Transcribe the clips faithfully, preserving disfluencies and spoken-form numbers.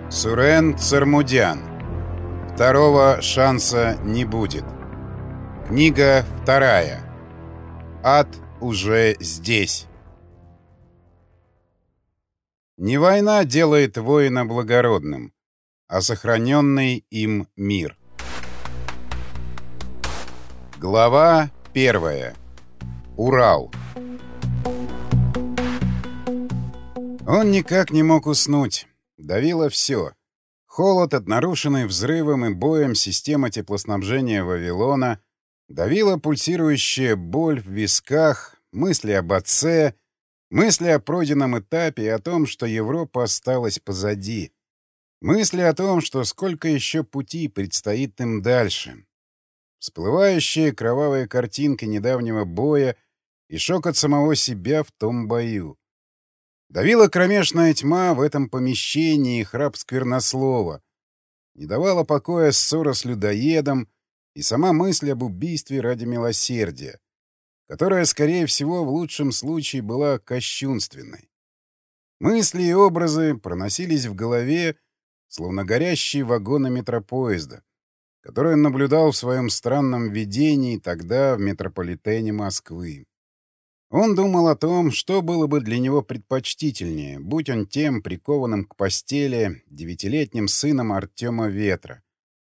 Сурен Цермудян. Второго шанса не будет. Книга вторая. Ад уже здесь. Не война делает воина благородным, а сохраненный им мир. Глава первая. Урал. Он никак не мог уснуть. Давило все. Холод от нарушенной взрывом и боем системы теплоснабжения Вавилона, давила пульсирующая боль в висках, мысли об отце, мысли о пройденном этапе и о том, что Европа осталась позади. Мысли о том, что сколько еще пути предстоит им дальше. Всплывающие кровавые картинки недавнего боя и шок от самого себя в том бою. Давила кромешная тьма в этом помещении и храп сквернослова. Не давала покоя ссора с людоедом и сама мысль об убийстве ради милосердия, которая, скорее всего, в лучшем случае была кощунственной. Мысли и образы проносились в голове, словно горящие вагоны метропоезда, который он наблюдал в своем странном видении тогда в метрополитене Москвы. Он думал о том, что было бы для него предпочтительнее, будь он тем прикованным к постели девятилетним сыном Артема Ветра.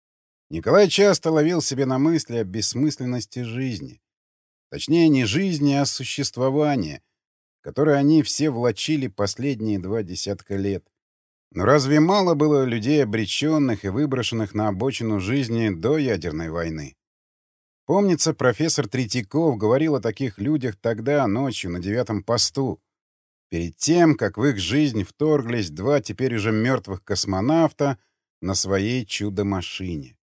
Николай часто ловил себе на мысли о бессмысленности жизни. Точнее, не жизни, а существования, которое они все влачили последние два десятка лет. Но разве мало было людей обреченных и выброшенных на обочину жизни до ядерной войны? Помнится, профессор Третьяков говорил о таких людях тогда, ночью, на девятом посту, перед тем, как в их жизнь вторглись два теперь уже мертвых космонавта на своей чудо-машине.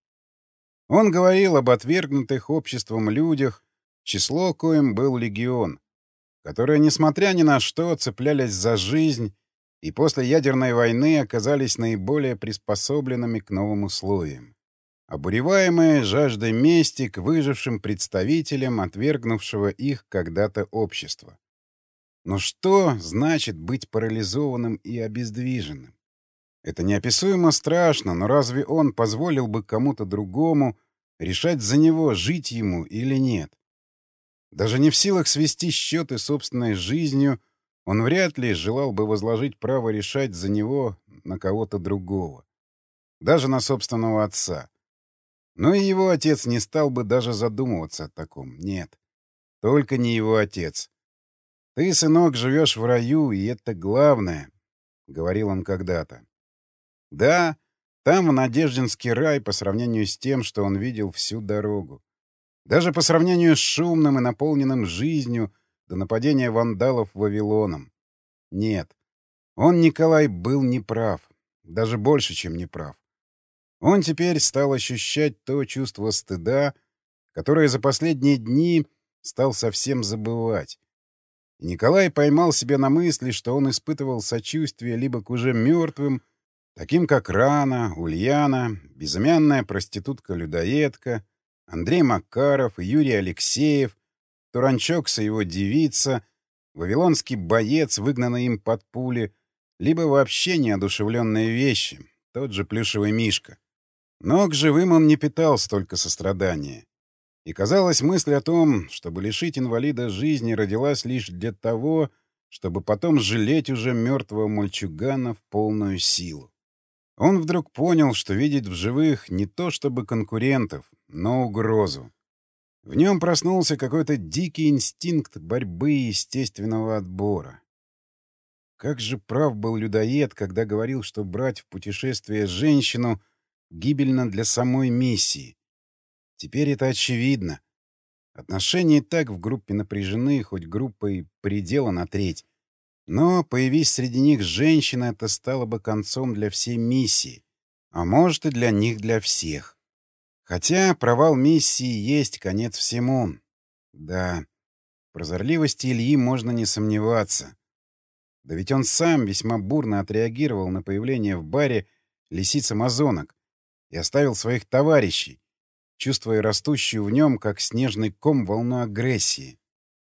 Он говорил об отвергнутых обществом людях, число коим был легион, которые, несмотря ни на что, цеплялись за жизнь и после ядерной войны оказались наиболее приспособленными к новым условиям. Обуреваемые жаждой мести к выжившим представителям отвергнувшего их когда-то общества. Но что значит быть парализованным и обездвиженным? Это неописуемо страшно, но разве он позволил бы кому-то другому решать за него, жить ему или нет? Даже не в силах свести счеты собственной жизнью, он вряд ли желал бы возложить право решать за него на кого-то другого. Даже на собственного отца. Но и его отец не стал бы даже задумываться о таком. Нет, только не его отец. «Ты, сынок, живешь в раю, и это главное», — говорил он когда-то. Да, там в Надеждинский рай по сравнению с тем, что он видел всю дорогу. Даже по сравнению с шумным и наполненным жизнью до нападения вандалов Вавилоном. Нет, он, Николай, был неправ. Даже больше, чем неправ. Он теперь стал ощущать то чувство стыда, которое за последние дни стал совсем забывать. И Николай поймал себя на мысли, что он испытывал сочувствие либо к уже мертвым, таким как Рана, Ульяна, безымянная проститутка-людоедка, Андрей Макаров и Юрий Алексеев, Туранчокс и его девица, вавилонский боец, выгнанный им под пули, либо вообще неодушевленные вещи, тот же плюшевый мишка. Но к живым он не питал столько сострадания. И, казалось, мысль о том, чтобы лишить инвалида жизни, родилась лишь для того, чтобы потом жалеть уже мертвого мальчугана в полную силу. Он вдруг понял, что видит в живых не то чтобы конкурентов, но угрозу. В нем проснулся какой-то дикий инстинкт борьбы и естественного отбора. Как же прав был людоед, когда говорил, что брать в путешествие женщину гибельно для самой миссии. Теперь это очевидно. Отношения и так в группе напряжены, хоть группа и предела на треть. Но, появись среди них женщина, это стало бы концом для всей миссии. А может, и для них, для всех. Хотя провал миссии есть конец всему. Да, в прозорливости Ильи можно не сомневаться. Да ведь он сам весьма бурно отреагировал на появление в баре лисиц-амазонок и оставил своих товарищей, чувствуя растущую в нем, как снежный ком, волну агрессии.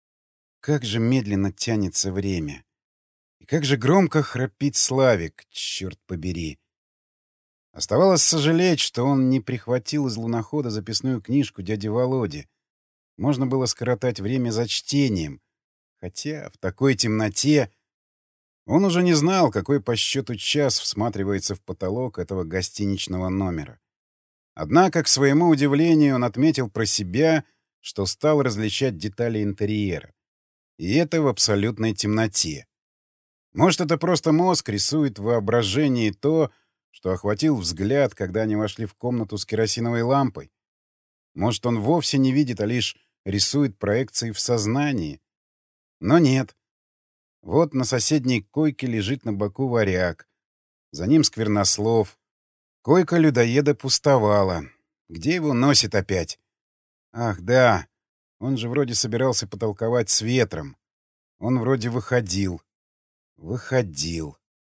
Как же медленно тянется время. И как же громко храпит Славик, черт побери. Оставалось сожалеть, что он не прихватил из лунохода записную книжку дяди Володи. Можно было скоротать время за чтением. Хотя в такой темноте он уже не знал, какой по счету час всматривается в потолок этого гостиничного номера. Однако, к своему удивлению, он отметил про себя, что стал различать детали интерьера. И это в абсолютной темноте. Может, это просто мозг рисует в воображении то, что охватил взгляд, когда они вошли в комнату с керосиновой лампой. Может, он вовсе не видит, а лишь рисует проекции в сознании. Но нет. Вот на соседней койке лежит на боку варяг. За ним сквернослов. Койка людоеда пустовала. Где его носит опять? Ах, да. Он же вроде собирался потолковать с ветром. Он вроде выходил. Выходил.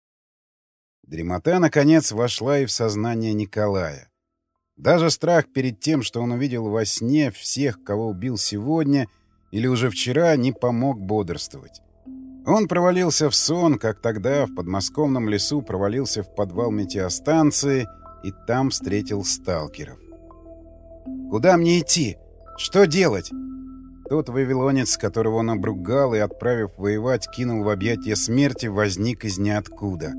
Дремота, наконец, вошла и в сознание Николая. Даже страх перед тем, что он увидел во сне всех, кого убил сегодня или уже вчера, не помог бодрствовать. Он провалился в сон, как тогда в подмосковном лесу провалился в подвал метеостанции и там встретил сталкеров. «Куда мне идти? Что делать?» Тот вавилонец, которого он обругал и, отправив воевать, кинул в объятия смерти, возник из ниоткуда.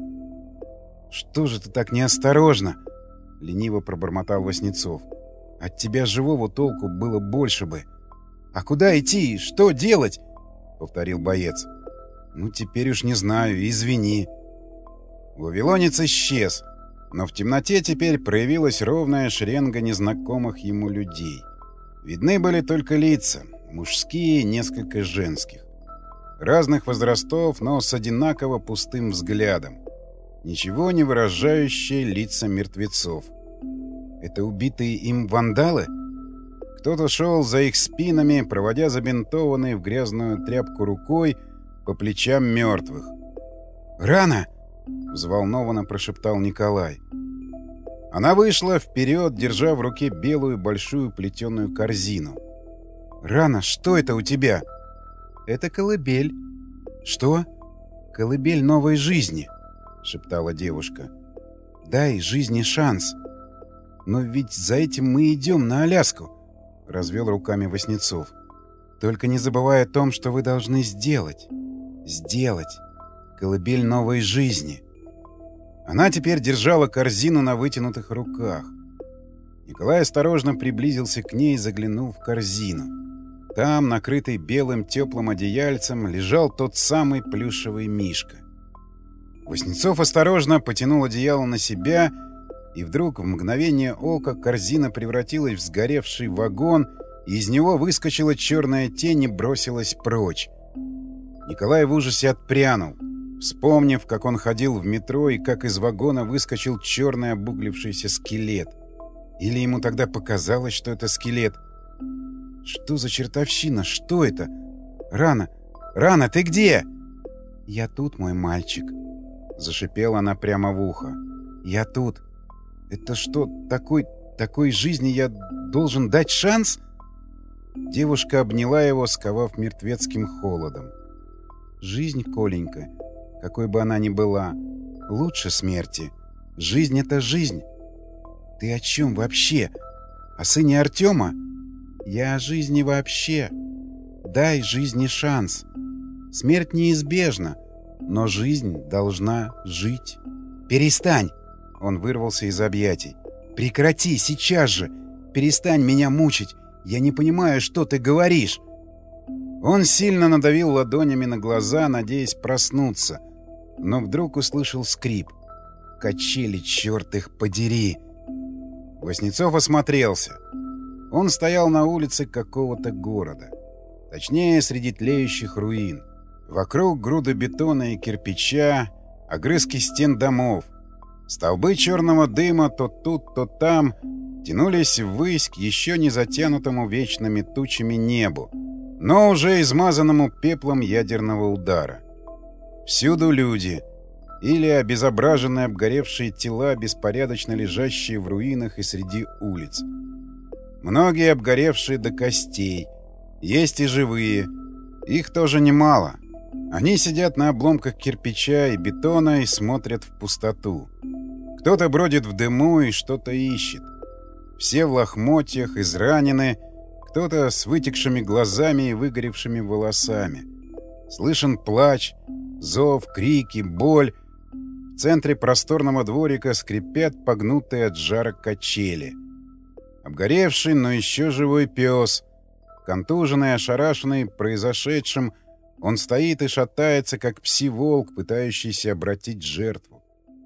«Что же ты так неосторожно?» — лениво пробормотал Васнецов. «От тебя живого толку было больше бы». «А куда идти? Что делать?» — повторил боец. «Ну, теперь уж не знаю, извини». Вавилонец исчез, но в темноте теперь проявилась ровная шеренга незнакомых ему людей. Видны были только лица, мужские, несколько женских. Разных возрастов, но с одинаково пустым взглядом. Ничего не выражающие лица мертвецов. Это убитые им вандалы? Кто-то шел за их спинами, проводя забинтованной в грязную тряпку рукой по плечам мертвых. «Рано!» — взволнованно прошептал Николай. Она вышла вперед, держа в руке белую большую плетеную корзину. «Рано, что это у тебя?» «Это колыбель». «Что?» «Колыбель новой жизни», — шептала девушка. «Дай жизни шанс». «Но ведь за этим мы идем на Аляску», — развел руками Васнецов. «Только не забывай о том, что вы должны сделать. Сделать. Колыбель новой жизни». Она теперь держала корзину на вытянутых руках. Николай осторожно приблизился к ней и заглянул в корзину. Там, накрытый белым теплым одеяльцем, лежал тот самый плюшевый мишка. Васнецов осторожно потянул одеяло на себя, и вдруг в мгновение ока корзина превратилась в сгоревший вагон, и из него выскочила черная тень и бросилась прочь. Николай в ужасе отпрянул, вспомнив, как он ходил в метро и как из вагона выскочил черный обуглившийся скелет. Или ему тогда показалось, что это скелет. «Что за чертовщина? Что это? Рана! Рана, ты где?» «Я тут, мой мальчик», — зашипела она прямо в ухо. «Я тут. Это что, такой, такой жизни я должен дать шанс?» Девушка обняла его, сковав мертвецким холодом. «Жизнь, Коленька, какой бы она ни была, лучше смерти. Жизнь — это жизнь. Ты о чем вообще? О сыне Артема? Я о жизни вообще. Дай жизни шанс. Смерть неизбежна, но жизнь должна жить. Перестань!» Он вырвался из объятий. «Прекрати, сейчас же! Перестань меня мучить! Я не понимаю, что ты говоришь!» Он сильно надавил ладонями на глаза, надеясь проснуться, но вдруг услышал скрип. Качели, черт их подери! Васнецов осмотрелся. Он стоял на улице какого-то города. Точнее, среди тлеющих руин. Вокруг груды бетона и кирпича, огрызки стен домов. Столбы черного дыма то тут, то там тянулись ввысь к еще не затянутому вечными тучами небу, но уже измазанному пеплом ядерного удара. Всюду люди. Или обезображенные обгоревшие тела, беспорядочно лежащие в руинах и среди улиц. Многие обгоревшие до костей. Есть и живые. Их тоже немало. Они сидят на обломках кирпича и бетона и смотрят в пустоту. Кто-то бродит в дыму и что-то ищет. Все в лохмотьях, изранены, кто-то с вытекшими глазами и выгоревшими волосами. Слышен плач, зов, крики, боль. В центре просторного дворика скрипят погнутые от жара качели. Обгоревший, но еще живой пес. Контуженный, ошарашенный произошедшим, он стоит и шатается, как пси-волк, пытающийся обратить жертву.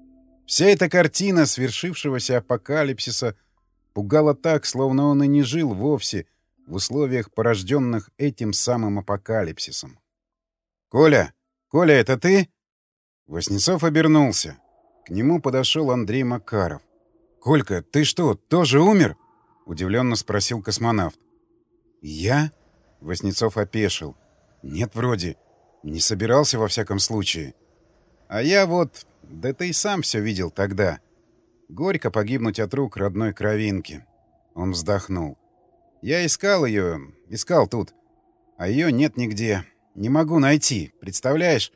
Вся эта картина свершившегося апокалипсиса пугала так, словно он и не жил вовсе в условиях, порожденных этим самым апокалипсисом. «Коля! Коля, это ты?» Васнецов обернулся. К нему подошел Андрей Макаров. «Колька, ты что, тоже умер?» — удивленно спросил космонавт. «Я?» — Васнецов опешил. «Нет, вроде. Не собирался во всяком случае. А я вот... Да ты и сам все видел тогда. Горько погибнуть от рук родной кровинки». Он вздохнул. «Я искал ее, искал тут. А ее нет нигде. Не могу найти, представляешь?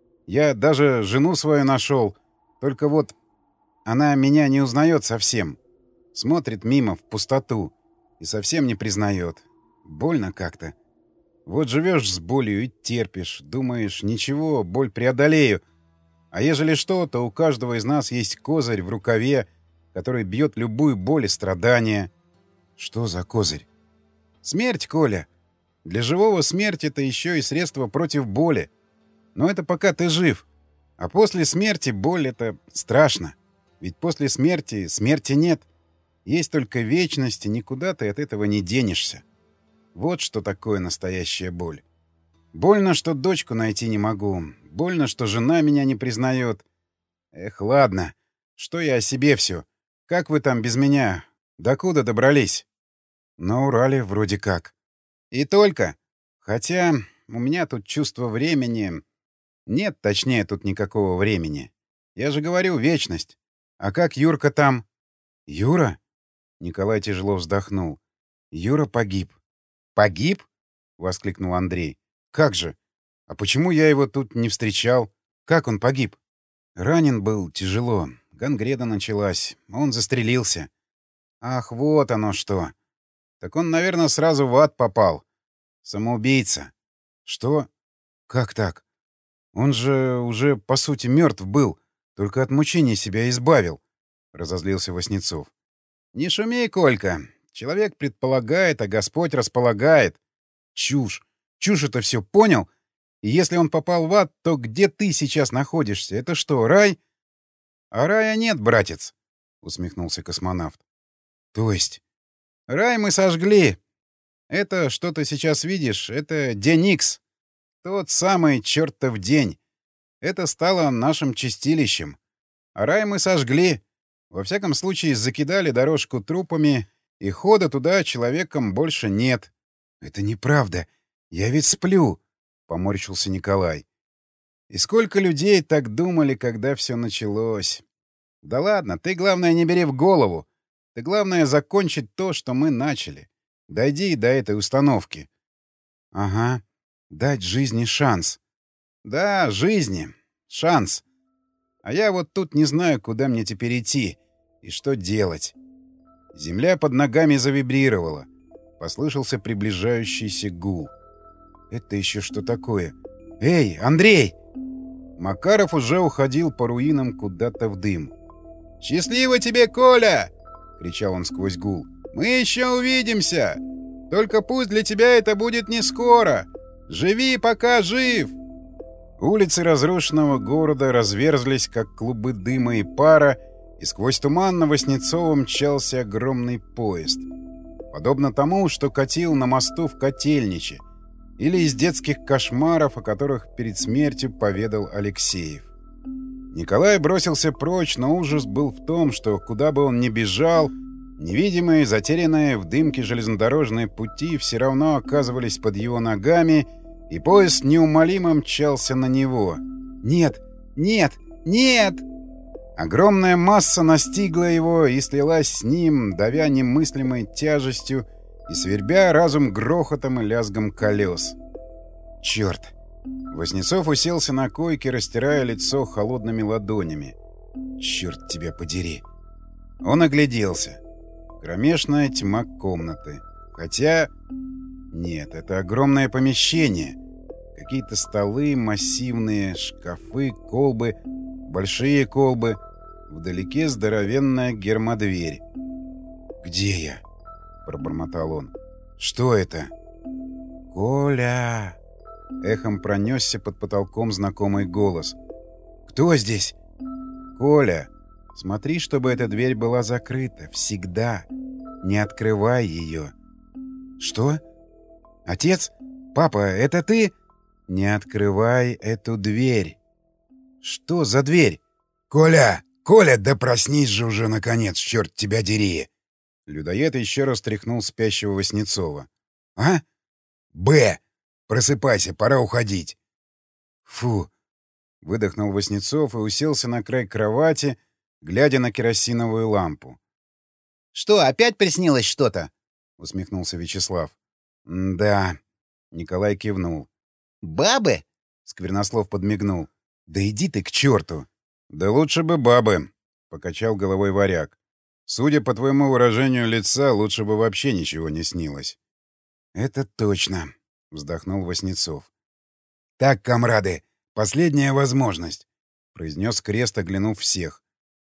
Я даже жену свою нашел. Только вот она меня не узнает совсем. Смотрит мимо, в пустоту. И совсем не признает. Больно как-то. Вот живешь с болью и терпишь. Думаешь, ничего, боль преодолею. А ежели что, то у каждого из нас есть козырь в рукаве, который бьет любую боль и страдания». «Что за козырь?» «Смерть, Коля. Для живого смерть — это еще и средство против боли. Но это пока ты жив. А после смерти боль — это страшно. Ведь после смерти смерти нет. Есть только вечность, и никуда ты от этого не денешься. Вот что такое настоящая боль. Больно, что дочку найти не могу. Больно, что жена меня не признает. Эх, ладно. Что я о себе все? Как вы там без меня? Докуда добрались?» «На Урале вроде как». «И только? Хотя у меня тут чувство времени... Нет, точнее, тут никакого времени. Я же говорю, вечность. А как Юрка там?» «Юра?» Николай тяжело вздохнул. «Юра погиб». «Погиб?» — воскликнул Андрей. «Как же? А почему я его тут не встречал? Как он погиб?» «Ранен был тяжело. Гангрена началась. Он застрелился». «Ах, вот оно что! Так он, наверное, сразу в ад попал. Самоубийца». «Что? Как так? Он же уже, по сути, мертв был. Только от мучений себя избавил», — разозлился Васнецов. «Не шумей, Колька. Человек предполагает, а Господь располагает». «Чушь! Чушь это все, понял? И если он попал в ад, то где ты сейчас находишься? Это что, рай?» «А рая нет, братец», — усмехнулся космонавт. «То есть?» «Рай мы сожгли. Это, что ты сейчас видишь, это день Икс. Тот самый чертов день. Это стало нашим чистилищем. А рай мы сожгли. Во всяком случае, закидали дорожку трупами, и хода туда человеком больше нет». «Это неправда. Я ведь сплю», — поморщился Николай. «И сколько людей так думали, когда все началось? Да ладно, ты, главное, не бери в голову. Ты, главное, закончить то, что мы начали. Дойди до этой установки». «Ага. Дать жизни шанс». «Да, жизни. Шанс. А я вот тут не знаю, куда мне теперь идти и что делать». Земля под ногами завибрировала. Послышался приближающийся гул. «Это еще что такое? Эй, Андрей!» Макаров уже уходил по руинам куда-то в дым. «Счастливо тебе, Коля!» — кричал он сквозь гул. «Мы еще увидимся! Только пусть для тебя это будет не скоро! Живи, пока жив!» Улицы разрушенного города разверзлись, как клубы дыма и пара, и сквозь туман на Васнецова мчался огромный поезд. Подобно тому, что катил на мосту в Котельниче, или из детских кошмаров, о которых перед смертью поведал Алексеев. Николай бросился прочь, но ужас был в том, что куда бы он ни бежал, невидимые, затерянные в дымке железнодорожные пути все равно оказывались под его ногами, и поезд неумолимо мчался на него. «Нет! Нет! Нет!» Огромная масса настигла его и слилась с ним, давя немыслимой тяжестью и свербя разум грохотом и лязгом колес. «Черт!» Васнецов уселся на койке, растирая лицо холодными ладонями. Черт тебя подери. Он огляделся. Кромешная тьма комнаты. Хотя... Нет, это огромное помещение. Какие-то столы массивные, шкафы, колбы, большие колбы. Вдалеке здоровенная гермодверь. «Где я?» — пробормотал он. «Что это?» «Коля!» — эхом пронесся под потолком знакомый голос. «Кто здесь?» «Коля, смотри, чтобы эта дверь была закрыта. Всегда. Не открывай ее». «Что? Отец? Папа, это ты?» «Не открывай эту дверь». «Что за дверь?» «Коля! Коля, да проснись же уже, наконец, черт тебя дери!» Людоед еще раз тряхнул спящего Васнецова. «А? Б! Просыпайся, пора уходить!» «Фу!» — выдохнул Васнецов и уселся на край кровати, глядя на керосиновую лампу. «Что, опять приснилось что-то?» — усмехнулся Вячеслав. «Да», — Николай кивнул. «Бабы?» — Сквернослов подмигнул. «Да иди ты к черту!» «Да лучше бы бабы», — покачал головой Варяг. «Судя по твоему выражению лица, лучше бы вообще ничего не снилось». «Это точно», — вздохнул Васнецов. «Так, комрады, последняя возможность», — произнес Крест, оглянув всех.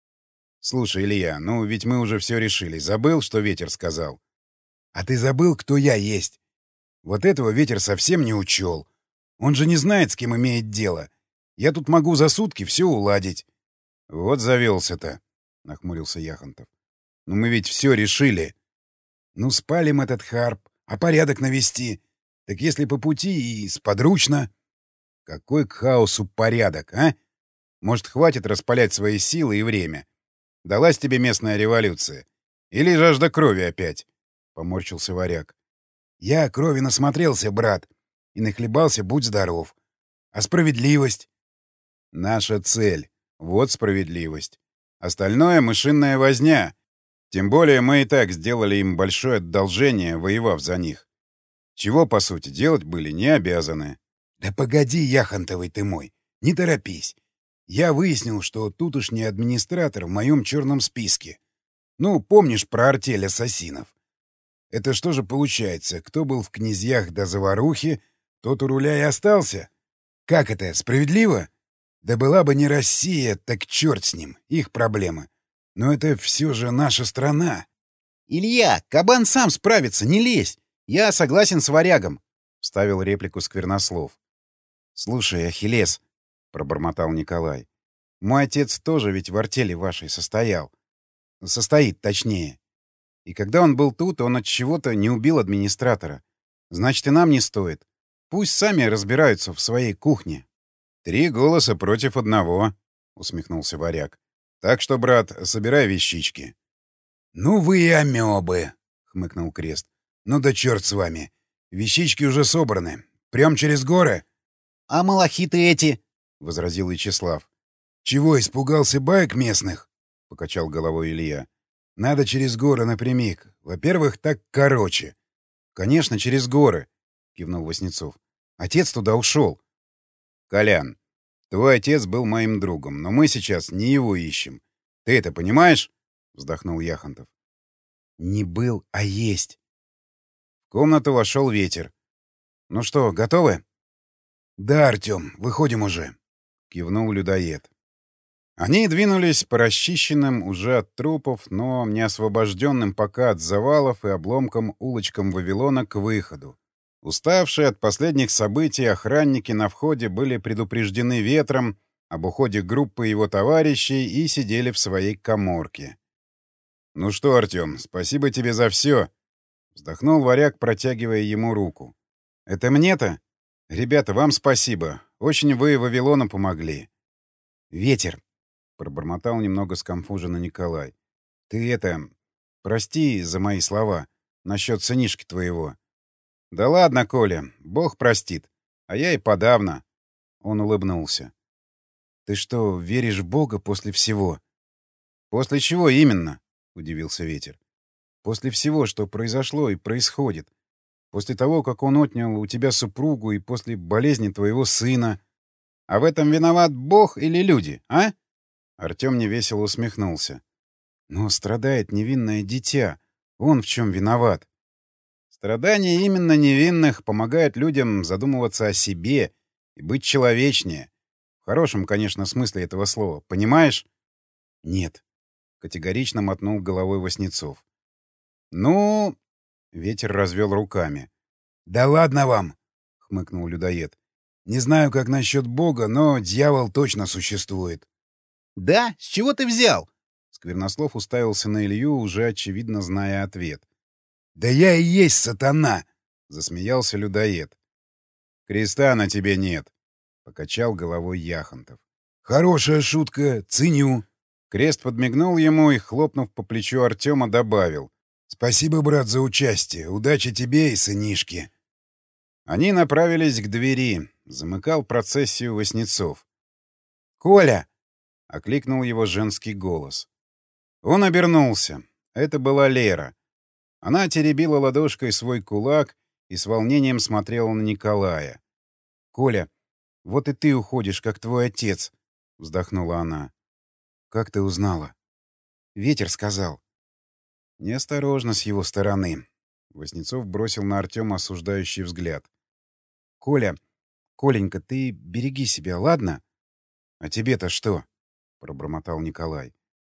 «Слушай, Илья, ну ведь мы уже все решили. Забыл, что ветер сказал?» «А ты забыл, кто я есть? Вот этого ветер совсем не учел. Он же не знает, с кем имеет дело. Я тут могу за сутки все уладить». «Вот завелся-то», — нахмурился Яхонтов. «Ну мы ведь все решили». «Ну спалим этот харп, а порядок навести. Так если по пути и сподручно». «Какой к хаосу порядок, а? Может, хватит распалять свои силы и время? Далась тебе местная революция? Или жажда крови опять?» — поморщился Варяг. «Я крови насмотрелся, брат, и нахлебался, будь здоров. А справедливость?» «Наша цель. Вот справедливость. Остальное — мышиная возня. Тем более мы и так сделали им большое одолжение, воевав за них. Чего, по сути, делать были не обязаны». «Да погоди, Яхонтовый ты мой, не торопись. Я выяснил, что тутошний администратор в моем черном списке. Ну, помнишь про артель ассасинов? Это что же получается, кто был в князьях до заварухи, тот у руля и остался? Как это, справедливо? Да была бы не Россия, так черт с ним, их проблемы. Но это все же наша страна». «Илья, кабан сам справится, не лезь! Я согласен с Варягом», — вставил реплику Сквернослов. «Слушай, Ахиллес», — пробормотал Николай, — «мой отец тоже ведь в артели вашей состоял. Состоит, точнее. И когда он был тут, он от чего-то не убил администратора. Значит, и нам не стоит. Пусть сами разбираются в своей кухне». «Три голоса против одного», — усмехнулся Варяг. «Так что, брат, собирай вещички». «Ну вы и амебы», — хмыкнул Крест. «Ну да черт с вами. Вещички уже собраны. Прям через горы?» «А малахиты эти?» — возразил Вячеслав. «Чего, испугался баек местных?» — покачал головой Илья. «Надо через горы напрямик. Во-первых, так короче». «Конечно, через горы», — кивнул Васнецов. «Отец туда ушел». «Колян, твой отец был моим другом, но мы сейчас не его ищем. Ты это понимаешь?» — вздохнул Яхонтов. «Не был, а есть». В комнату вошел ветер. «Ну что, готовы?» «Да, Артем, выходим уже», — кивнул людоед. Они двинулись по расчищенным уже от трупов, но не освобожденным пока от завалов и обломкам улочкам Вавилона к выходу. Уставшие от последних событий охранники на входе были предупреждены ветром об уходе группы его товарищей и сидели в своей каморке. «Ну что, Артем, спасибо тебе за все», — вздохнул Варяг, протягивая ему руку. «Это мне-то? Ребята, вам спасибо. Очень вы Вавилону помогли». «Ветер», — пробормотал немного сконфуженно Николай. «Ты это... прости за мои слова насчет сынишки твоего». «Да ладно, Коля, Бог простит. А я и подавно». Он улыбнулся. «Ты что, веришь в Бога после всего?» «После чего именно?» — удивился Ветер. «После всего, что произошло и происходит. После того, как он отнял у тебя супругу и после болезни твоего сына. А в этом виноват Бог или люди, а?» Артем невесело усмехнулся. Но страдает невинное дитя. Он в чем виноват. Страдания именно невинных помогают людям задумываться о себе и быть человечнее. В хорошем, конечно, смысле этого слова. Понимаешь? Нет. Категорично мотнул головой Васнецов. Ну... Ветер развел руками. «Да ладно вам!» — хмыкнул людоед. «Не знаю, как насчет Бога, но дьявол точно существует». «Да? С чего ты взял?» Сквернослов уставился на Илью, уже очевидно зная ответ. «Да я и есть сатана!» — засмеялся людоед. «Креста на тебе нет», — покачал головой Яхонтов. «Хорошая шутка, ценю». Крест подмигнул ему и, хлопнув по плечу Артема, добавил. «Спасибо, брат, за участие. Удачи тебе и сынишке». Они направились к двери. Замыкал процессию Васнецов. «Коля!» — окликнул его женский голос. Он обернулся. Это была Лера. Она теребила ладошкой свой кулак и с волнением смотрела на Николая. «Коля, вот и ты уходишь, как твой отец», — вздохнула она. «Как ты узнала?» «Ветер сказал». Неосторожно с его стороны. Васнецов бросил на Артема осуждающий взгляд. «Коля, Коленька, ты береги себя, ладно?» «А тебе-то что?» — пробормотал Николай.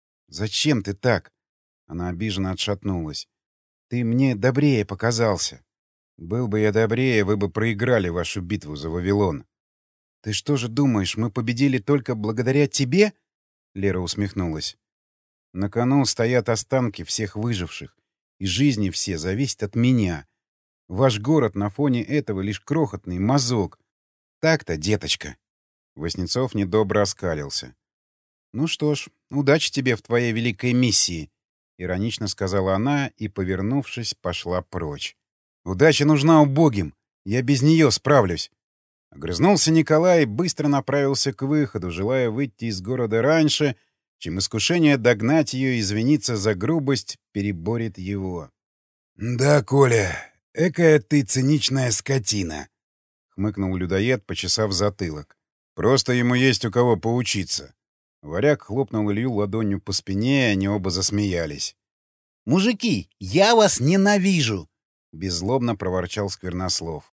«Зачем ты так?» Она обиженно отшатнулась. «Ты мне добрее показался. Был бы я добрее, вы бы проиграли вашу битву за Вавилон». «Ты что же думаешь, мы победили только благодаря тебе?» Лера усмехнулась. «На кону стоят останки всех выживших, и жизни все зависят от меня. Ваш город на фоне этого лишь крохотный мазок. Так-то, деточка». Васнецов недобро оскалился. «Ну что ж, удачи тебе в твоей великой миссии», — иронично сказала она и, повернувшись, пошла прочь. «Удача нужна убогим. Я без нее справлюсь». Огрызнулся Николай и быстро направился к выходу, желая выйти из города раньше, чем искушение догнать ее и извиниться за грубость переборет его. «Да, Коля, экая ты циничная скотина», — хмыкнул людоед, почесав затылок. «Просто ему есть у кого поучиться». Варяг хлопнул Илью ладонью по спине, и они оба засмеялись. «Мужики, я вас ненавижу!» — беззлобно проворчал Сквернослов.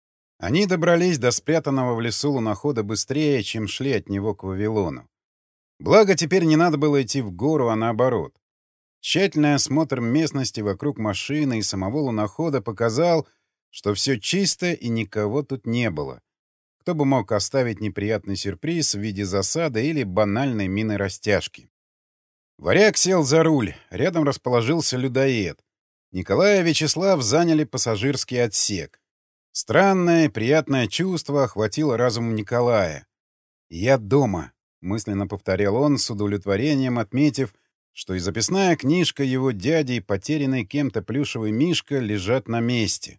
Они добрались до спрятанного в лесу лунохода быстрее, чем шли от него к Вавилону. Благо, теперь не надо было идти в гору, а наоборот. Тщательный осмотр местности вокруг машины и самого лунохода показал, что все чисто и никого тут не было. Кто бы мог оставить неприятный сюрприз в виде засады или банальной мины растяжки. Варяг сел за руль, рядом расположился людоед. Николай и Вячеслав заняли пассажирский отсек. Странное, приятное чувство охватило разум Николая. «Я дома», — мысленно повторял он, с удовлетворением отметив, что и записная книжка его дяди и потерянный кем-то плюшевый мишка лежат на месте.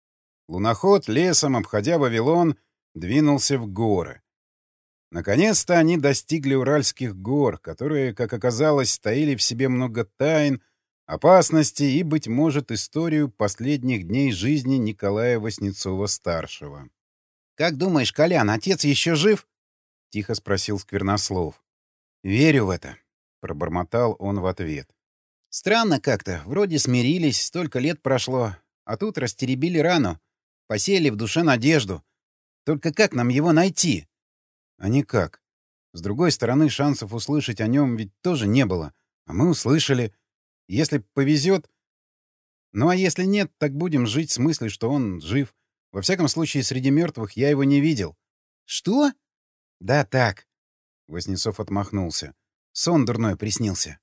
Луноход, лесом обходя Вавилон, двинулся в горы. Наконец-то они достигли Уральских гор, которые, как оказалось, таили в себе много тайн, опасностей и, быть может, историю последних дней жизни Николая Васнецова-старшего. «Как думаешь, Колян, отец еще жив?» — тихо спросил Сквернослов. «Верю в это», — пробормотал он в ответ. «Странно как-то. Вроде смирились, столько лет прошло, а тут растеребили рану, посеяли в душе надежду. Только как нам его найти?» «А никак. С другой стороны, шансов услышать о нем ведь тоже не было. А мы услышали. Если повезет... Ну а если нет, так будем жить с мыслью, что он жив. Во всяком случае, среди мертвых я его не видел». «Что?» «Да так». Васнецов отмахнулся. «Сон дурной приснился».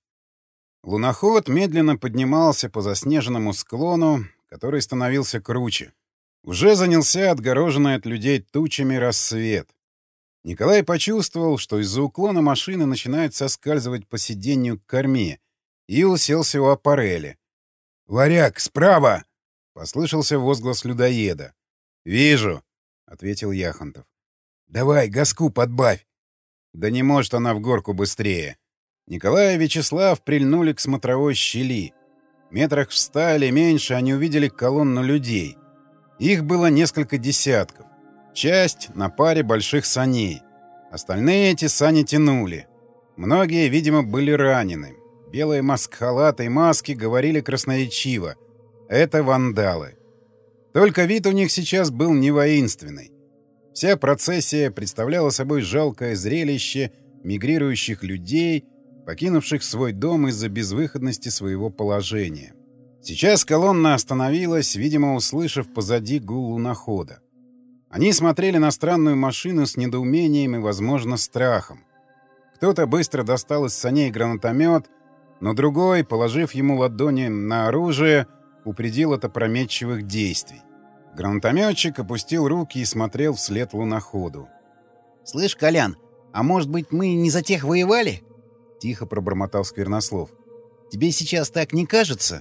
Луноход медленно поднимался по заснеженному склону, который становился круче. Уже занялся отгороженный от людей тучами рассвет. Николай почувствовал, что из-за уклона машины начинает соскальзывать по сиденью к корме, и уселся у аппарели. «Варяг, справа!» — послышался возглас людоеда. «Вижу», — ответил Яхонтов. «Давай, газку подбавь!» «Да не может она в горку быстрее». Николай и Вячеслав прильнули к смотровой щели. Метрах в ста или меньше они увидели колонну людей. Их было несколько десятков. Часть на паре больших саней. Остальные эти сани тянули. Многие, видимо, были ранены. Белые маск-халаты и маски говорили красноречиво. Это вандалы. Только вид у них сейчас был не воинственный. Вся процессия представляла собой жалкое зрелище мигрирующих людей, покинувших свой дом из-за безвыходности своего положения. Сейчас колонна остановилась, видимо, услышав позади гул лунохода. Они смотрели на странную машину с недоумением и, возможно, страхом. Кто-то быстро достал из саней гранатомет, но другой, положив ему ладони на оружие, упредил от опрометчивых действий. Гранатометчик опустил руки и смотрел вслед луноходу. «Слышь, Колян, а может быть, мы не за тех воевали?» — тихо пробормотал Сквернослов. «Тебе сейчас так не кажется?»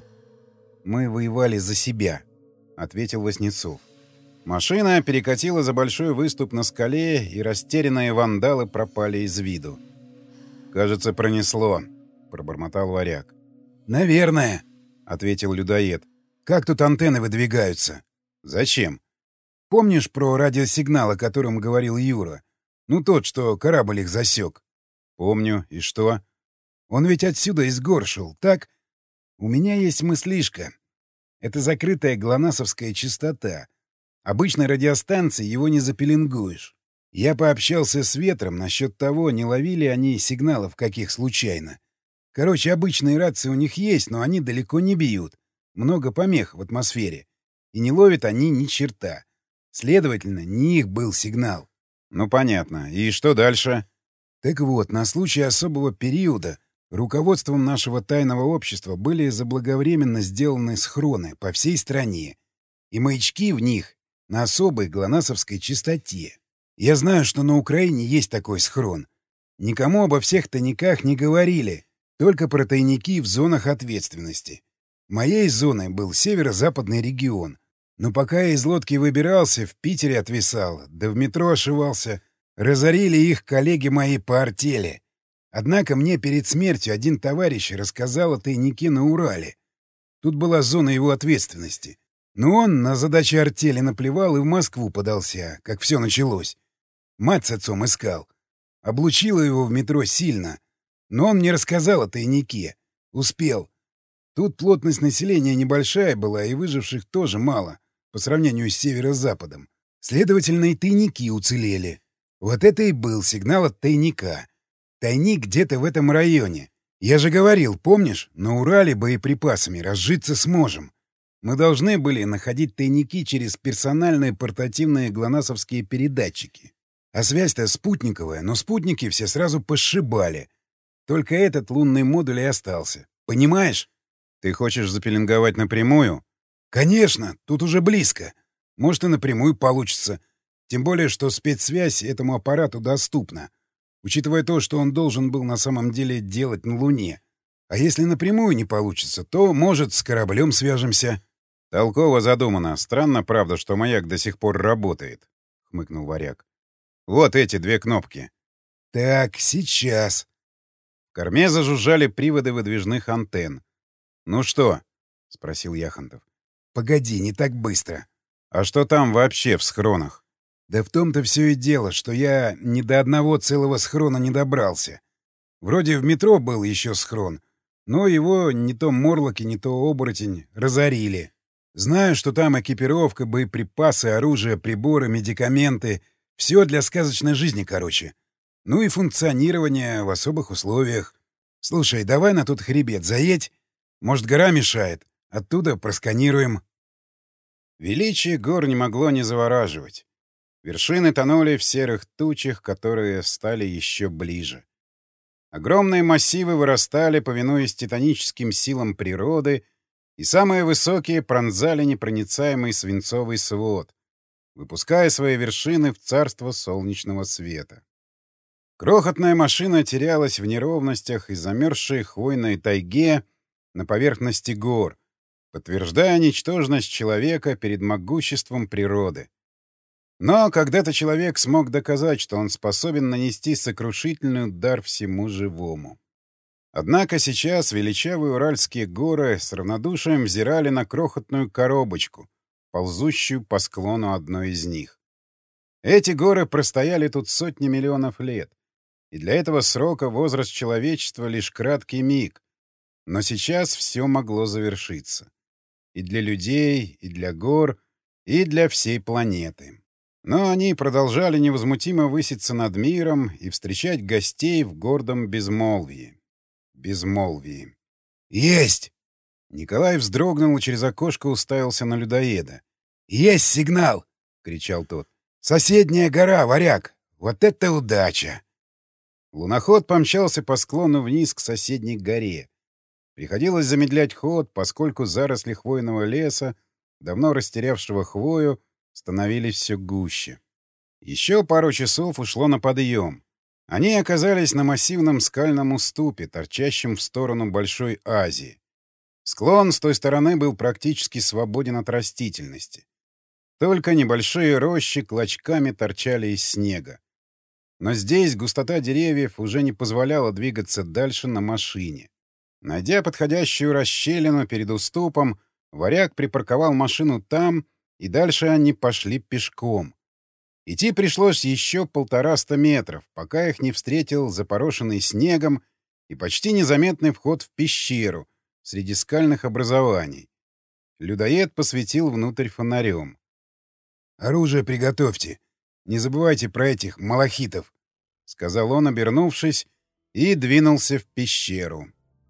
«Мы воевали за себя», — ответил Васнецов. Машина перекатила за большой выступ на скале, и растерянные вандалы пропали из виду. «Кажется, пронесло», — пробормотал Варяг. «Наверное», — ответил людоед. «Как тут антенны выдвигаются?» «Зачем?» «Помнишь про радиосигнал, о котором говорил Юра? Ну, тот, что корабль их засек?» «Помню. И что?» «Он ведь отсюда из гор шел, так? У меня есть мыслишка. Это закрытая глонассовская частота. Обычной радиостанции его не запеленгуешь. Я пообщался с Ветром насчет того, не ловили они сигналов каких случайно. Короче, обычные рации у них есть, но они далеко не бьют. Много помех в атмосфере. И не ловят они ни черта. Следовательно, не их был сигнал». «Ну, понятно. И что дальше?» Так вот, на случай особого периода руководством нашего тайного общества были заблаговременно сделаны схроны по всей стране. И маячки в них на особой глонассовской частоте. Я знаю, что на Украине есть такой схрон. Никому обо всех тайниках не говорили, только про тайники в зонах ответственности. Моей зоной был северо-западный регион. Но пока я из лодки выбирался, в Питере отвисал, да в метро ошивался, разорили их коллеги мои по артели. Однако мне перед смертью один товарищ рассказал о тайнике на Урале. Тут была зона его ответственности. Но он на задачи артели наплевал и в Москву подался, как все началось. Мать с отцом искал. Облучила его в метро сильно. Но он мне рассказал о тайнике. Успел. Тут плотность населения небольшая была, и выживших тоже мало, по сравнению с северо-западом. Следовательно, и тайники уцелели. Вот это и был сигнал от тайника. Тайник где-то в этом районе. Я же говорил, помнишь, на Урале боеприпасами разжиться сможем. Мы должны были находить тайники через персональные портативные глонассовские передатчики. А связь-то спутниковая, но спутники все сразу пошибали. Только этот лунный модуль и остался. Понимаешь? «Ты хочешь запеленговать напрямую?» «Конечно, тут уже близко. Может, и напрямую получится. Тем более, что спецсвязь этому аппарату доступна. Учитывая то, что он должен был на самом деле делать на Луне. А если напрямую не получится, то, может, с кораблем свяжемся». «Толково задумано. Странно, правда, что маяк до сих пор работает», — хмыкнул Варяг. «Вот эти две кнопки». «Так, сейчас». В корме зажужжали приводы выдвижных антенн. «Ну что?» — спросил Яхонтов. «Погоди, не так быстро». «А что там вообще в схронах?» «Да в том-то все и дело, что я ни до одного целого схрона не добрался. Вроде в метро был еще схрон, но его не то морлоки, не то оборотень разорили. Знаю, что там экипировка, боеприпасы, оружие, приборы, медикаменты — все для сказочной жизни, короче. Ну и функционирование в особых условиях. Слушай, давай на тот хребет заедь. Может, гора мешает? Оттуда просканируем». Величие гор не могло не завораживать. Вершины тонули в серых тучах, которые стали еще ближе. Огромные массивы вырастали, повинуясь титаническим силам природы, и самые высокие пронзали непроницаемый свинцовый свод, выпуская свои вершины в царство солнечного света. Крохотная машина терялась в неровностях и замерзшей хвойной тайге на поверхности гор, подтверждая ничтожность человека перед могуществом природы. Но когда-то человек смог доказать, что он способен нанести сокрушительный удар всему живому. Однако сейчас величавые уральские горы с равнодушием взирали на крохотную коробочку, ползущую по склону одной из них. Эти горы простояли тут сотни миллионов лет, И для этого срока возраст человечества лишь краткий миг. Но сейчас все могло завершиться. И для людей, и для гор, и для всей планеты. Но они продолжали невозмутимо выситься над миром и встречать гостей в гордом безмолвии. Безмолвии. «Есть!» Николай вздрогнул и через окошко уставился на людоеда. «Есть сигнал!» — кричал тот. «Соседняя гора, Варяг! Вот это удача!» Луноход помчался по склону вниз к соседней горе. Приходилось замедлять ход, поскольку заросли хвойного леса, давно растерявшего хвою, становились все гуще. Еще пару часов ушло на подъем. Они оказались на массивном скальном уступе, торчащем в сторону Большой Азии. Склон с той стороны был практически свободен от растительности. Только небольшие рощи клочками торчали из снега. Но здесь густота деревьев уже не позволяла двигаться дальше на машине. Найдя подходящую расщелину перед уступом, Варяг припарковал машину там, и дальше они пошли пешком. Идти пришлось еще полтораста метров, пока их не встретил запорошенный снегом и почти незаметный вход в пещеру среди скальных образований. Людоед посветил внутрь фонарем. «Оружие приготовьте. Не забывайте про этих малахитов», — сказал он, обернувшись, и двинулся в пещеру.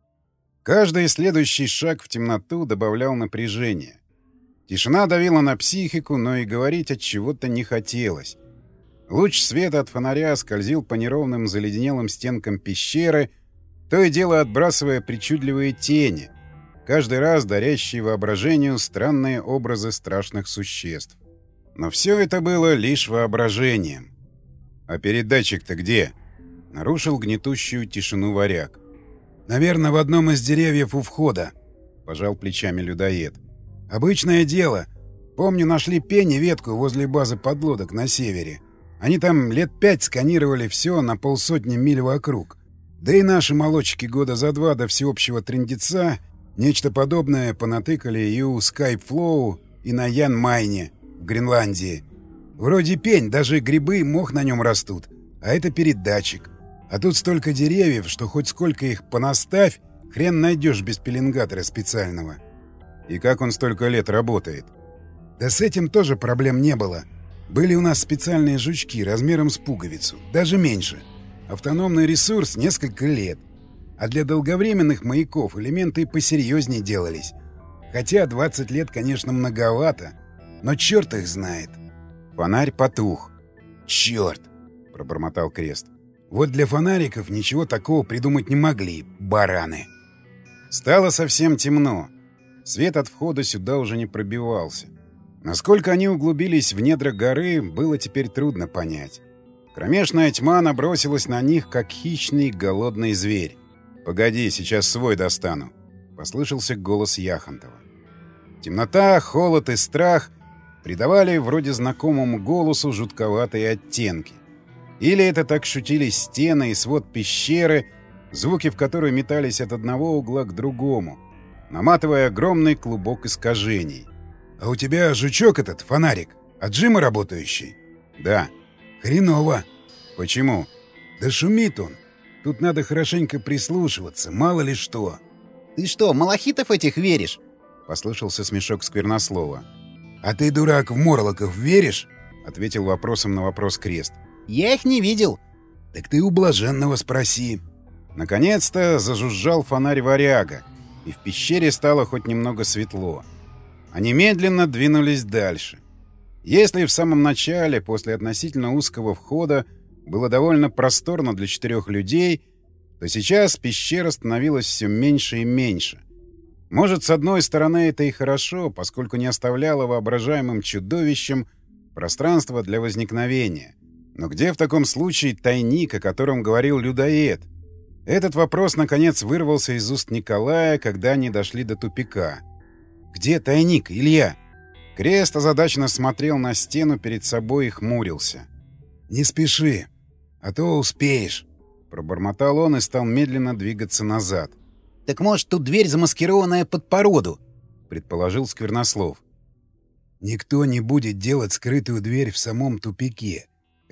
Каждый следующий шаг в темноту добавлял напряжения. Тишина давила на психику, но и говорить от чего-то не хотелось. Луч света от фонаря скользил по неровным заледенелым стенкам пещеры, то и дело отбрасывая причудливые тени, каждый раз дарящие воображению странные образы страшных существ. Но все это было лишь воображением. «А передатчик-то где?» — нарушил гнетущую тишину Варяг. «Наверное, в одном из деревьев у входа», — пожал плечами людоед. «Обычное дело. Помню, нашли пень и ветку возле базы подлодок на севере. Они там лет пять сканировали все на полсотни миль вокруг. Да и наши молодчики года за два до всеобщего трындеца нечто подобное понатыкали и у Скайпфлоу, и на Ян-Майне в Гренландии. Вроде пень, даже грибы и мох на нем растут. А это передатчик. А тут столько деревьев, что хоть сколько их понаставь, хрен найдешь без пеленгатора специального». «И как он столько лет работает?» «Да с этим тоже проблем не было. Были у нас специальные жучки размером с пуговицу, даже меньше. Автономный ресурс несколько лет. А для долговременных маяков элементы посерьезнее делались. Хотя двадцать лет, конечно, многовато, но черт их знает». Фонарь потух. «Черт!» — пробормотал Крест. «Вот для фонариков ничего такого придумать не могли, бараны». Стало совсем темно. Свет от входа сюда уже не пробивался. Насколько они углубились в недра горы, было теперь трудно понять. Кромешная тьма набросилась на них, как хищный голодный зверь. «Погоди, сейчас свой достану», — послышался голос Яхонтова. Темнота, холод и страх придавали вроде знакомому голосу жутковатые оттенки. Или это так шутились стены и свод пещеры, звуки в которой метались от одного угла к другому, наматывая огромный клубок искажений. «А у тебя жучок этот, фонарик, от Джима работающий?» «Да». «Хреново». «Почему?» «Да шумит он. Тут надо хорошенько прислушиваться, мало ли что». «Ты что, малахитов этих веришь?» — послышался смешок Сквернослова. «А ты, дурак, в Морлоков веришь?» — ответил вопросом на вопрос Крест. «Я их не видел». «Так ты у Блаженного спроси». Наконец-то зажужжал фонарь Варяга, и в пещере стало хоть немного светло. Они медленно двинулись дальше. Если в самом начале, после относительно узкого входа, было довольно просторно для четырех людей, то сейчас пещера становилась все меньше и меньше. Может, с одной стороны, это и хорошо, поскольку не оставляло воображаемым чудовищем пространства для возникновения. Но где в таком случае тайник, о котором говорил людоед? Этот вопрос, наконец, вырвался из уст Николая, когда они дошли до тупика. «Где тайник, Илья?» Крест озадаченно смотрел на стену перед собой и хмурился. «Не спеши, а то успеешь», — пробормотал он и стал медленно двигаться назад. «Так может, тут дверь, замаскированная под породу?» — предположил Сквернослов. «Никто не будет делать скрытую дверь в самом тупике.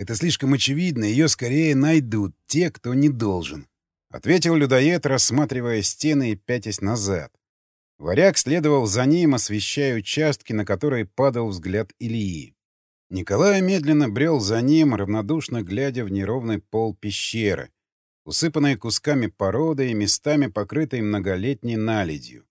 Это слишком очевидно, ее скорее найдут те, кто не должен. — ответил людоед, рассматривая стены и пятясь назад. Варяг следовал за ним, освещая участки, на которые падал взгляд Ильи. Николай медленно брел за ним, равнодушно глядя в неровный пол пещеры, усыпанной кусками породы и местами покрытой многолетней наледью.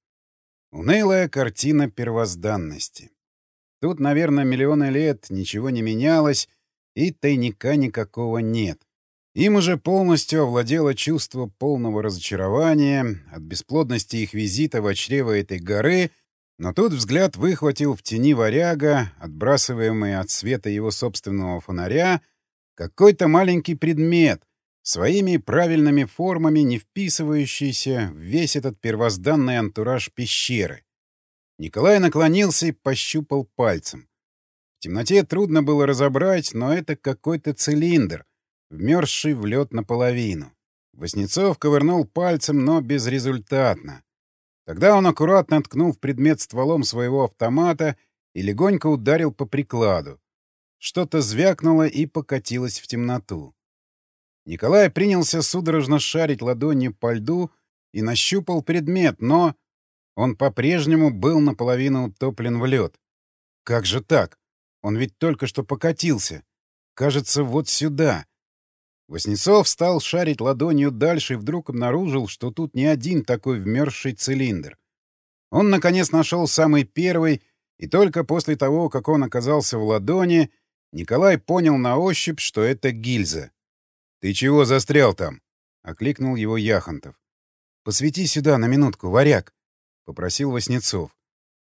Унылая картина первозданности. Тут, наверное, миллионы лет ничего не менялось, и тайника никакого нет. Им уже полностью овладело чувство полного разочарования от бесплодности их визита в чрево этой горы, но тут взгляд выхватил в тени варяга, отбрасываемый от света его собственного фонаря, какой-то маленький предмет, своими правильными формами не вписывающийся в весь этот первозданный антураж пещеры. Николай наклонился и пощупал пальцем. В темноте трудно было разобрать, но это какой-то цилиндр, вмерзший в лед наполовину. Васнецов ковырнул пальцем, но безрезультатно. Тогда он аккуратно ткнул в предмет стволом своего автомата и легонько ударил по прикладу. Что-то звякнуло и покатилось в темноту. Николай принялся судорожно шарить ладонью по льду и нащупал предмет, но он по-прежнему был наполовину утоплен в лед. Как же так? Он ведь только что покатился. Кажется, вот сюда. Васнецов стал шарить ладонью дальше и вдруг обнаружил, что тут не один такой вмерзший цилиндр. Он, наконец, нашел самый первый, и только после того, как он оказался в ладони, Николай понял на ощупь, что это гильза. — Ты чего застрял там? — окликнул его Яхонтов. — Посвети сюда на минутку, варяг, — попросил Васнецов.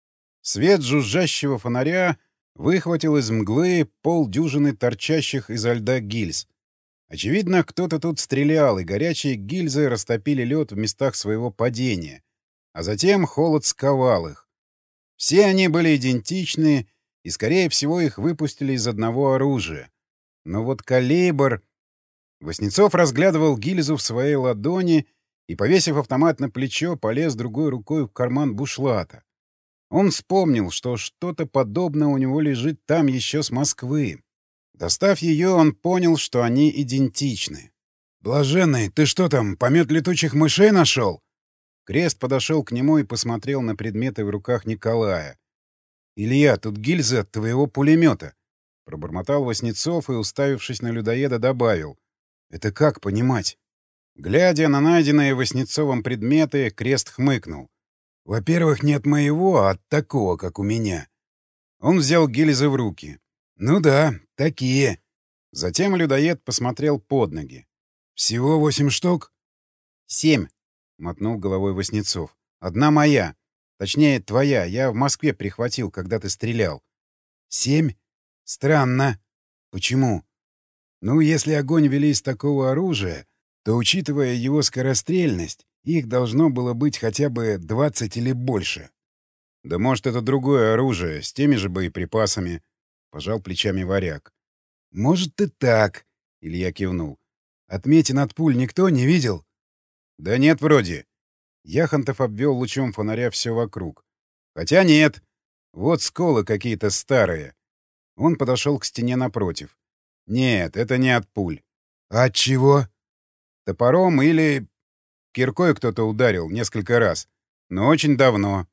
Свет жужжащего фонаря выхватил из мглы полдюжины торчащих изо льда гильз. Очевидно, кто-то тут стрелял, и горячие гильзы растопили лед в местах своего падения, а затем холод сковал их. Все они были идентичны, и, скорее всего, их выпустили из одного оружия. Но вот калибр... Васнецов разглядывал гильзу в своей ладони и, повесив автомат на плечо, полез другой рукой в карман бушлата. Он вспомнил, что что-то подобное у него лежит там еще с Москвы. Достав ее, он понял, что они идентичны. «Блаженный, ты что там, помет летучих мышей нашел?» Крест подошел к нему и посмотрел на предметы в руках Николая. «Илья, тут гильза от твоего пулемета», — пробормотал Васнецов и, уставившись на людоеда, добавил. «Это как понимать?» Глядя на найденные Васнецовым предметы, Крест хмыкнул. «Во-первых, нет моего, а от такого, как у меня». Он взял гильзы в руки. «Ну да, такие». Затем людоед посмотрел под ноги. «Всего восемь штук?» «Семь», — мотнул головой Васнецов. «Одна моя. Точнее, твоя. Я в Москве прихватил, когда ты стрелял». «Семь? Странно. Почему?» «Ну, если огонь вели из такого оружия, то, учитывая его скорострельность, их должно было быть хотя бы двадцать или больше». «Да может, это другое оружие, с теми же боеприпасами», — пожал плечами варяг. «Может, и так», — Илья кивнул. «Отметин от пуль никто не видел?» «Да нет, вроде». Яхонтов обвел лучом фонаря все вокруг. «Хотя нет. Вот сколы какие-то старые». Он подошел к стене напротив. «Нет, это не от пуль». «А от чего?» «Топором или...» Киркой кто-то ударил несколько раз. Но очень давно.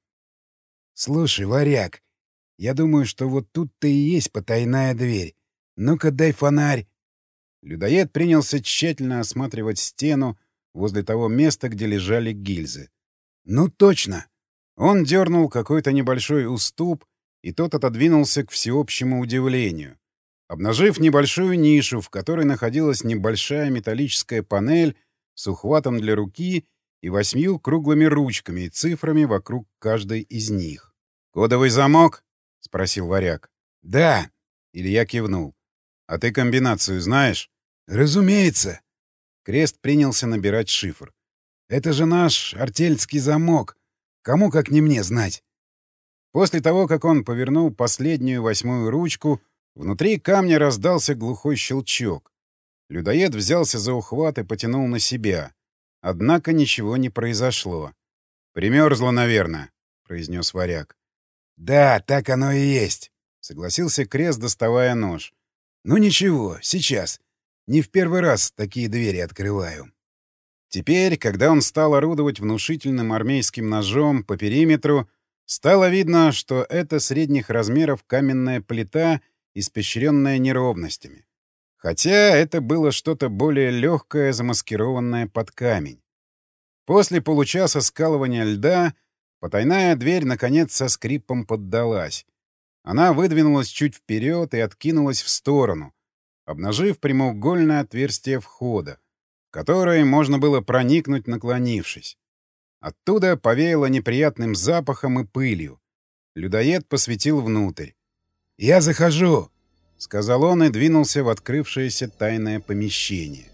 «Слушай, варяг, я думаю, что вот тут-то и есть потайная дверь. Ну-ка дай фонарь». Людоед принялся тщательно осматривать стену возле того места, где лежали гильзы. «Ну точно!» Он дернул какой-то небольшой уступ, и тот отодвинулся к всеобщему удивлению, обнажив небольшую нишу, в которой находилась небольшая металлическая панель с ухватом для руки и восьмью круглыми ручками и цифрами вокруг каждой из них. «Кодовый замок?» — спросил варяг. «Да», — Илья кивнул. «А ты комбинацию знаешь?» «Разумеется». Крест принялся набирать шифр. «Это же наш артельский замок. Кому, как не мне, знать?» После того, как он повернул последнюю восьмую ручку, внутри камня раздался глухой щелчок. Людоед взялся за ухват и потянул на себя. Однако ничего не произошло. «Примерзло, наверное», — произнес варяг. «Да, так оно и есть», — согласился Крест, доставая нож. Ну ничего, сейчас. Не в первый раз такие двери открываю. Теперь, когда он стал орудовать внушительным армейским ножом по периметру, стало видно, что это средних размеров каменная плита, испещренная неровностями. Хотя это было что-то более легкое, замаскированное под камень. После получаса скалывания льда потайная дверь, наконец, со скрипом поддалась. Она выдвинулась чуть вперед и откинулась в сторону, обнажив прямоугольное отверстие входа, в которое можно было проникнуть, наклонившись. Оттуда повеяло неприятным запахом и пылью. Людоед посветил внутрь. «Я захожу!» — сказал он и двинулся в открывшееся тайное помещение.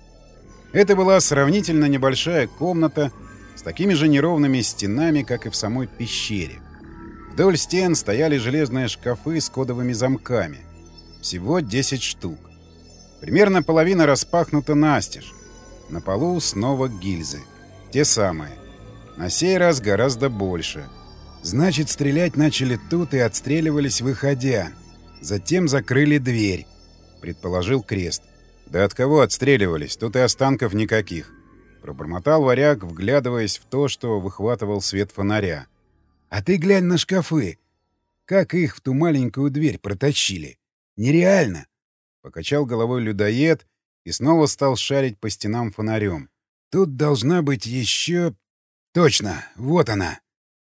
Это была сравнительно небольшая комната с такими же неровными стенами, как и в самой пещере. Вдоль стен стояли железные шкафы с кодовыми замками. Всего десять штук. Примерно половина распахнута настежь. На полу снова гильзы. Те самые. На сей раз гораздо больше. Значит, стрелять начали тут и отстреливались, выходя. Затем закрыли дверь, предположил Крест. Да от кого отстреливались? Тут и останков никаких. Пробормотал Варяг, вглядываясь в то, что выхватывал свет фонаря. А ты глянь на шкафы. Как их в ту маленькую дверь протащили? Нереально. Покачал головой людоед и снова стал шарить по стенам фонарем. Тут должна быть еще... Точно, вот она.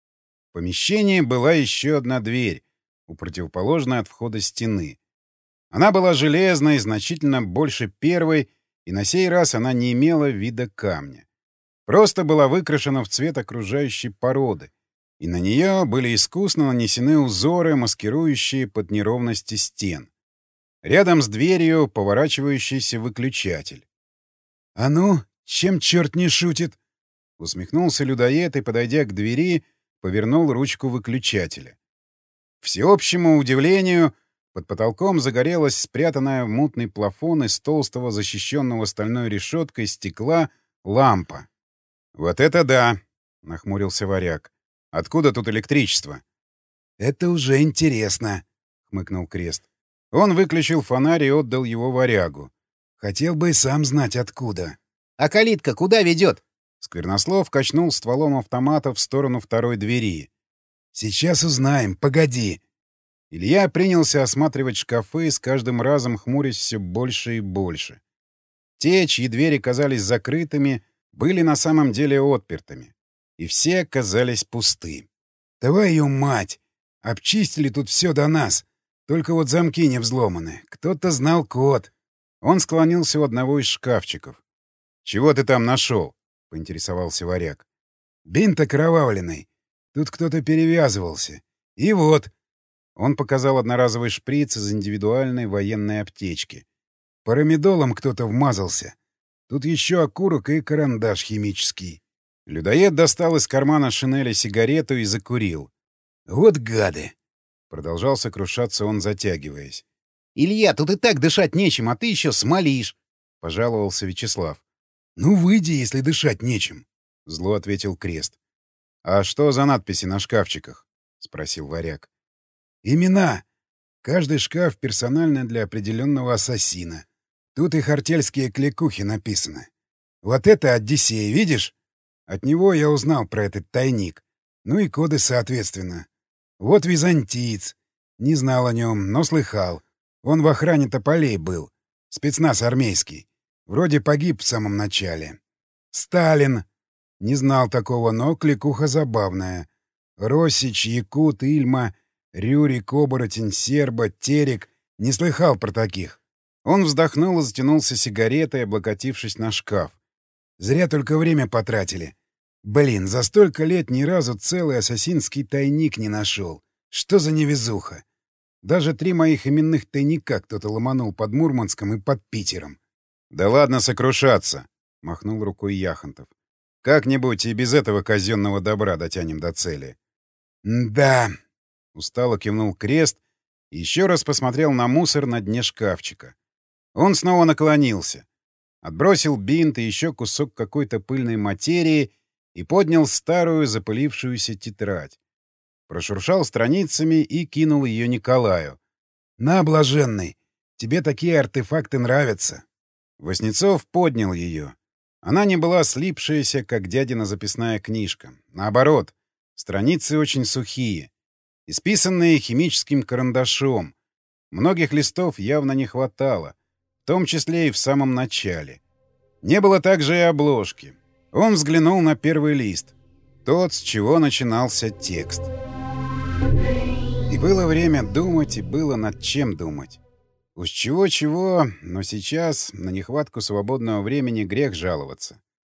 В помещении была еще одна дверь, у противоположной от входа стены. Она была железной, значительно больше первой, и на сей раз она не имела вида камня. Просто была выкрашена в цвет окружающей породы, и на нее были искусно нанесены узоры, маскирующие под неровности стен. Рядом с дверью поворачивающийся выключатель. — А ну, чем черт не шутит? — усмехнулся людоед и, подойдя к двери, повернул ручку выключателя. К всеобщему удивлению, под потолком загорелась спрятанная в мутный плафон из толстого, защищенного стальной решеткой стекла, лампа. — Вот это да! — нахмурился Варяг. — Откуда тут электричество? — Это уже интересно, — хмыкнул Крест. Он выключил фонарь и отдал его Варягу. — Хотел бы и сам знать, откуда. — А калитка куда ведет? Сквернослов качнул стволом автомата в сторону второй двери. — Сейчас узнаем, погоди. Илья принялся осматривать шкафы, с каждым разом хмурясь все больше и больше. Те, чьи двери казались закрытыми, были на самом деле отпертыми. И все казались пусты. — Твою мать! Обчистили тут все до нас. Только вот замки не взломаны. Кто-то знал код. Он склонился у одного из шкафчиков. — Чего ты там нашел? — поинтересовался Варяг. — Бинт окровавленный. Тут кто-то перевязывался. И вот... Он показал одноразовый шприц из индивидуальной военной аптечки. Парамидолом кто-то вмазался. Тут еще окурок и карандаш химический. Людоед достал из кармана шинели сигарету и закурил. — Вот гады! — продолжал сокрушаться он, затягиваясь. — Илья, тут и так дышать нечем, а ты еще смолишь! — пожаловался Вячеслав. — Ну, выйди, если дышать нечем, — зло ответил Крест. — А что за надписи на шкафчиках? — спросил Варяг. — Имена. Каждый шкаф персонально для определенного ассасина. Тут их артельские кликухи написаны. Вот это Одиссей, видишь? От него я узнал про этот тайник. Ну и коды соответственно. Вот византиец. Не знал о нем, но слыхал. Он в охране тополей был. Спецназ армейский. Вроде погиб в самом начале. Сталин. Не знал такого, но кликуха забавная. Росич, Якут, Ильма, Рюрик, Оборотень, Серба, Терек. Не слыхал про таких. Он вздохнул и затянулся сигаретой, облокотившись на шкаф. Зря только время потратили. Блин, за столько лет ни разу целый ассасинский тайник не нашел. Что за невезуха? Даже три моих именных тайника кто-то ломанул под Мурманском и под Питером. — Да ладно сокрушаться! — махнул рукой Яхонтов. — Как-нибудь и без этого казенного добра дотянем до цели. — Да. — устало кивнул Крест и еще раз посмотрел на мусор на дне шкафчика. Он снова наклонился, отбросил бинт и еще кусок какой-то пыльной материи и поднял старую запылившуюся тетрадь. Прошуршал страницами и кинул ее Николаю. — На, блаженный, тебе такие артефакты нравятся». Васнецов поднял ее. Она не была слипшаяся, как дядина записная книжка. Наоборот, страницы очень сухие, исписанные химическим карандашом. Многих листов явно не хватало, в том числе и в самом начале. Не было также и обложки. Он взглянул на первый лист. Тот, с чего начинался текст. И было время думать, и было над чем думать. Уж чего-чего, но сейчас на нехватку свободного времени грех жаловаться.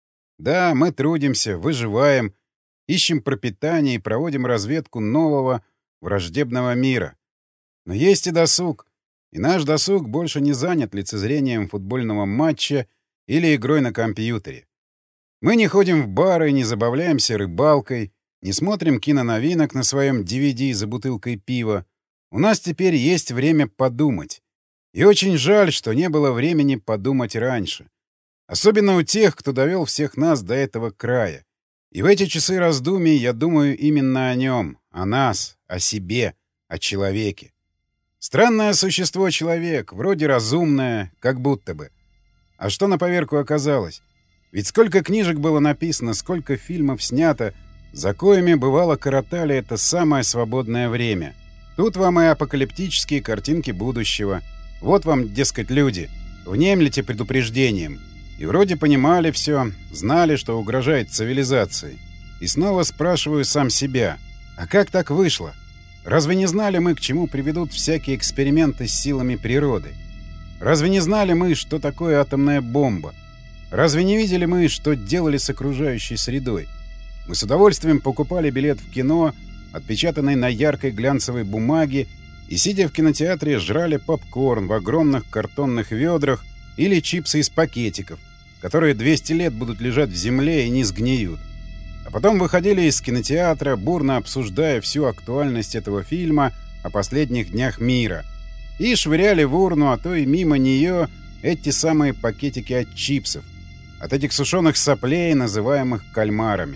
Да, мы трудимся, выживаем, ищем пропитание и проводим разведку нового, враждебного мира. Но есть и досуг. И наш досуг больше не занят лицезрением футбольного матча или игрой на компьютере. Мы не ходим в бары, не забавляемся рыбалкой, не смотрим киноновинок на своем ди ви ди за бутылкой пива. У нас теперь есть время подумать. И очень жаль, что не было времени подумать раньше. Особенно у тех, кто довел всех нас до этого края. И в эти часы раздумий я думаю именно о нем, о нас, о себе, о человеке. Странное существо человек, вроде разумное, как будто бы. А что на поверку оказалось? Ведь сколько книжек было написано, сколько фильмов снято, за коими бывало коротали это самое свободное время. Тут вам и апокалиптические картинки будущего. Вот вам, дескать, люди, внемлите предупреждением. И вроде понимали все, знали, что угрожает цивилизации. И снова спрашиваю сам себя, а как так вышло? Разве не знали мы, к чему приведут всякие эксперименты с силами природы? Разве не знали мы, что такое атомная бомба? Разве не видели мы, что делали с окружающей средой? Мы с удовольствием покупали билет в кино, отпечатанный на яркой глянцевой бумаге, и, сидя в кинотеатре, жрали попкорн в огромных картонных ведрах или чипсы из пакетиков, которые двести лет будут лежать в земле и не сгниют. А потом выходили из кинотеатра, бурно обсуждая всю актуальность этого фильма о последних днях мира, и швыряли в урну, а то и мимо нее, эти самые пакетики от чипсов, от этих сушеных соплей, называемых кальмарами.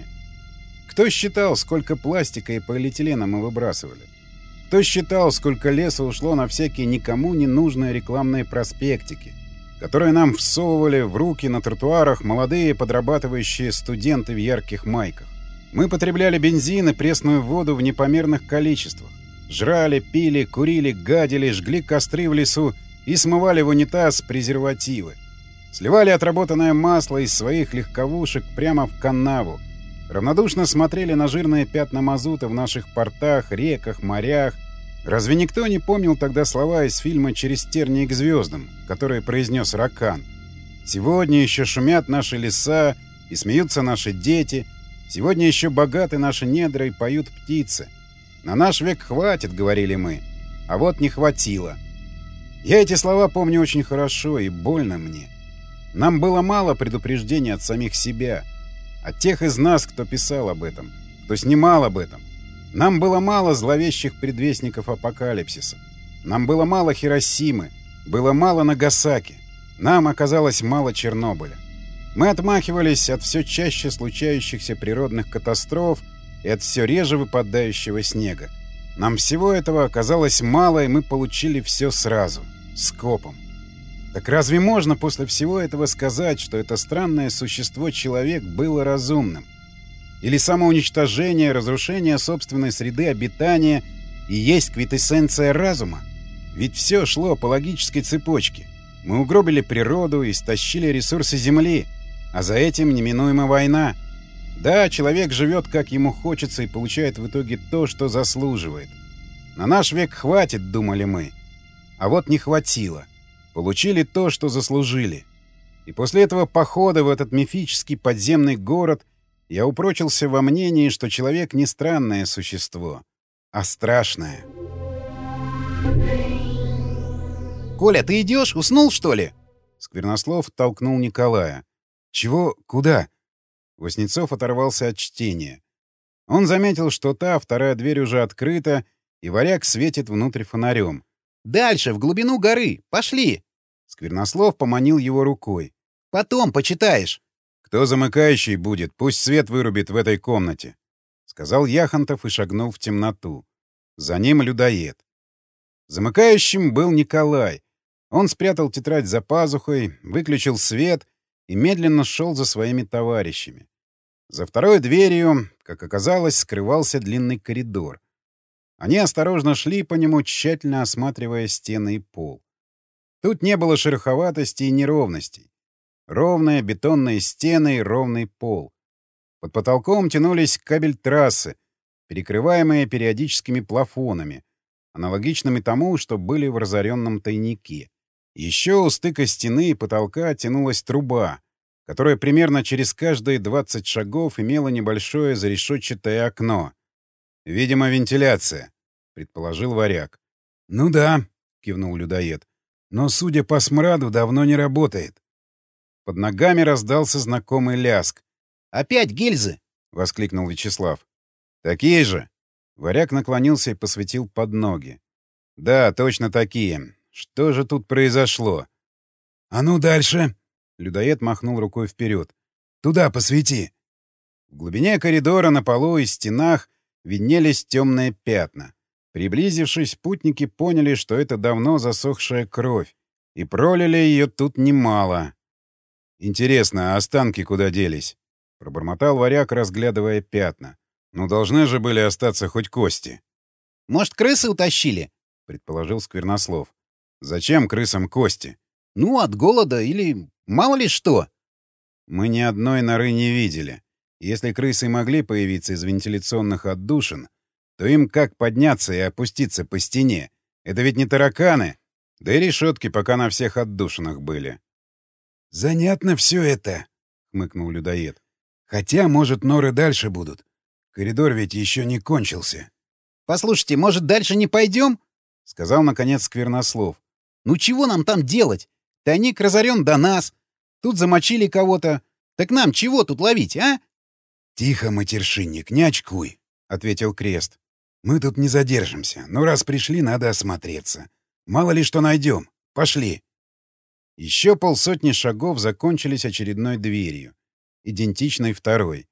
Кто считал, сколько пластика и полиэтилена мы выбрасывали? Кто считал, сколько леса ушло на всякие никому не нужные рекламные проспектики, которые нам всовывали в руки на тротуарах молодые подрабатывающие студенты в ярких майках? Мы потребляли бензин и пресную воду в непомерных количествах. Жрали, пили, курили, гадили, жгли костры в лесу и смывали в унитаз презервативы. Сливали отработанное масло из своих легковушек прямо в канаву. Равнодушно смотрели на жирные пятна мазута в наших портах, реках, морях. Разве никто не помнил тогда слова из фильма «Через тернии к звездам», которые произнес Ракан? «Сегодня еще шумят наши леса, и смеются наши дети. Сегодня еще богаты наши недра, и поют птицы. На наш век хватит», — говорили мы. А вот не хватило. Я эти слова помню очень хорошо, и больно мне. Нам было мало предупреждений от самих себя, от тех из нас, кто писал об этом, кто снимал об этом. Нам было мало зловещих предвестников апокалипсиса. Нам было мало Хиросимы, было мало Нагасаки. Нам оказалось мало Чернобыля. Мы отмахивались от все чаще случающихся природных катастроф и от все реже выпадающего снега. Нам всего этого оказалось мало, и мы получили все сразу, скопом. Так разве можно после всего этого сказать, что это странное существо человек было разумным? Или самоуничтожение, разрушение собственной среды обитания и есть квинтэссенция разума? Ведь все шло по логической цепочке. Мы угробили природу, истощили ресурсы Земли, а за этим неминуема война. Да, человек живет, как ему хочется, и получает в итоге то, что заслуживает. На наш век хватит, думали мы. А вот не хватило. Получили то, что заслужили. И после этого похода в этот мифический подземный город я упрочился во мнении, что человек не странное существо, а страшное. «Коля, ты идешь? Уснул, что ли?» Сквернослов толкнул Николая. «Чего? Куда?» Васнецов оторвался от чтения. Он заметил, что та, вторая дверь уже открыта, и варяг светит внутрь фонарем. «Дальше, в глубину горы. Пошли!» Сквернослов поманил его рукой. «Потом почитаешь». «Кто замыкающий будет, пусть свет вырубит в этой комнате», — сказал Яхонтов и шагнул в темноту. За ним людоед. Замыкающим был Николай. Он спрятал тетрадь за пазухой, выключил свет и медленно шел за своими товарищами. За второй дверью, как оказалось, скрывался длинный коридор. Они осторожно шли по нему, тщательно осматривая стены и пол. Тут не было шероховатостей и неровностей. Ровные бетонные стены и ровный пол. Под потолком тянулись кабель трассы, перекрываемые периодическими плафонами, аналогичными тому, что были в разоренном тайнике. Еще у стыка стены и потолка тянулась труба, которая примерно через каждые двадцать шагов имела небольшое зарешетчатое окно. «Видимо, вентиляция», — предположил Варяг. «Ну да», — кивнул людоед. «Но, судя по смраду, давно не работает». Под ногами раздался знакомый ляск. «Опять гильзы!» — воскликнул Вячеслав. «Такие же!» Варяг наклонился и посветил под ноги. «Да, точно такие. Что же тут произошло?» «А ну дальше!» — людоед махнул рукой вперед. «Туда посвети!» В глубине коридора на полу и стенах виднелись темные пятна. Приблизившись, путники поняли, что это давно засохшая кровь, и пролили ее тут немало. «Интересно, а останки куда делись?» — пробормотал Варяг, разглядывая пятна. «Ну, должны же были остаться хоть кости». «Может, крысы утащили?» — предположил Сквернослов. «Зачем крысам кости?» «Ну, от голода или мало ли что». «Мы ни одной норы не видели. Если крысы могли появиться из вентиляционных отдушин, то им как подняться и опуститься по стене? Это ведь не тараканы. Да и решетки пока на всех отдушинах были». «Занятно все это», — хмыкнул людоед. «Хотя, может, норы дальше будут. Коридор ведь еще не кончился». «Послушайте, может, дальше не пойдем?» — сказал, наконец, Сквернослов. «Ну чего нам там делать? Тайник разорен до нас. Тут замочили кого-то. Так нам чего тут ловить, а?» «Тихо, матершинник, не очкуй», — ответил Крест. «Мы тут не задержимся, но раз пришли, надо осмотреться. Мало ли что найдем. Пошли». Еще полсотни шагов закончились очередной дверью, идентичной второй.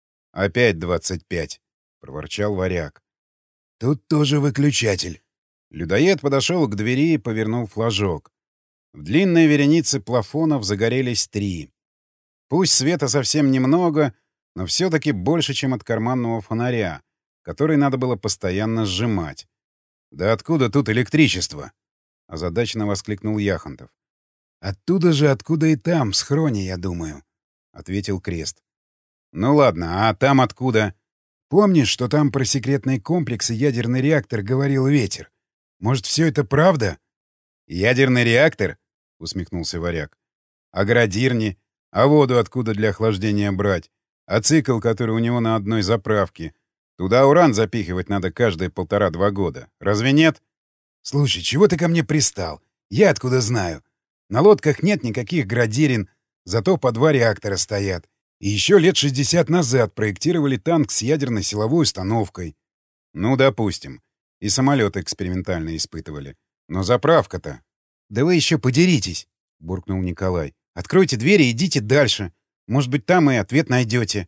«Опять двадцать пять», — проворчал Варяг. «Тут тоже выключатель». Людоед подошел к двери и повернул флажок. В длинной веренице плафонов загорелись три. Пусть света совсем немного, но все-таки больше, чем от карманного фонаря, который надо было постоянно сжимать. «Да откуда тут электричество?» — озадаченно воскликнул Яхонтов. «Оттуда же, откуда и там, в схроне, я думаю», — ответил Крест. «Ну ладно, а там откуда?» «Помнишь, что там про секретный комплекс и ядерный реактор говорил Ветер? Может, все это правда?» «Ядерный реактор?» — усмехнулся Варяг. «А градирни? А воду откуда для охлаждения брать? А цикл, который у него на одной заправке? Туда уран запихивать надо каждые полтора-два года. Разве нет?» «Слушай, чего ты ко мне пристал? Я откуда знаю? На лодках нет никаких градирин, зато по два реактора стоят. И еще лет шестьдесят назад проектировали танк с ядерной силовой установкой». «Ну, допустим. И самолеты экспериментально испытывали. Но заправка-то...» «Да вы еще подеритесь», — буркнул Николай. «Откройте двери и идите дальше. Может быть, там и ответ найдете».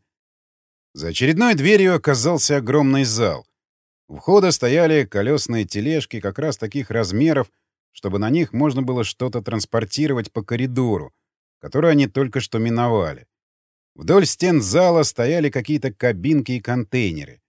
За очередной дверью оказался огромный зал. У входа стояли колесные тележки как раз таких размеров, чтобы на них можно было что-то транспортировать по коридору, который они только что миновали. Вдоль стен зала стояли какие-то кабинки и контейнеры.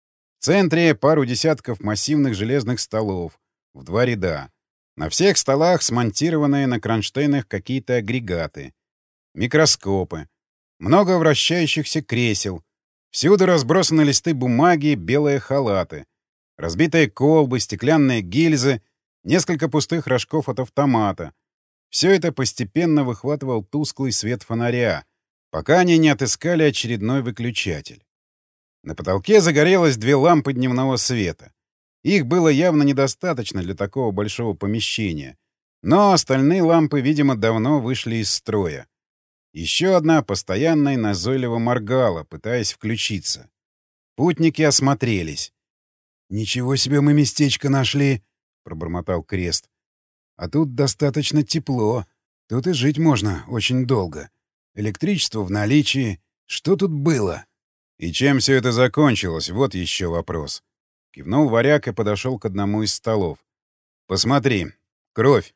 В центре пару десятков массивных железных столов в два ряда. На всех столах смонтированные на кронштейнах какие-то агрегаты. Микроскопы. Много вращающихся кресел. Всюду разбросаны листы бумаги, белые халаты. Разбитые колбы, стеклянные гильзы, несколько пустых рожков от автомата. Все это постепенно выхватывал тусклый свет фонаря, пока они не отыскали очередной выключатель. На потолке загорелось две лампы дневного света. Их было явно недостаточно для такого большого помещения, но остальные лампы, видимо, давно вышли из строя. Еще одна постоянно и назойливо моргала, пытаясь включиться. Путники осмотрелись. «Ничего себе мы местечко нашли!» — пробормотал Крест. «А тут достаточно тепло. Тут и жить можно очень долго. Электричество в наличии. Что тут было?» «И чем все это закончилось? Вот еще вопрос». Кивнул Варяг и подошел к одному из столов. «Посмотри. Кровь».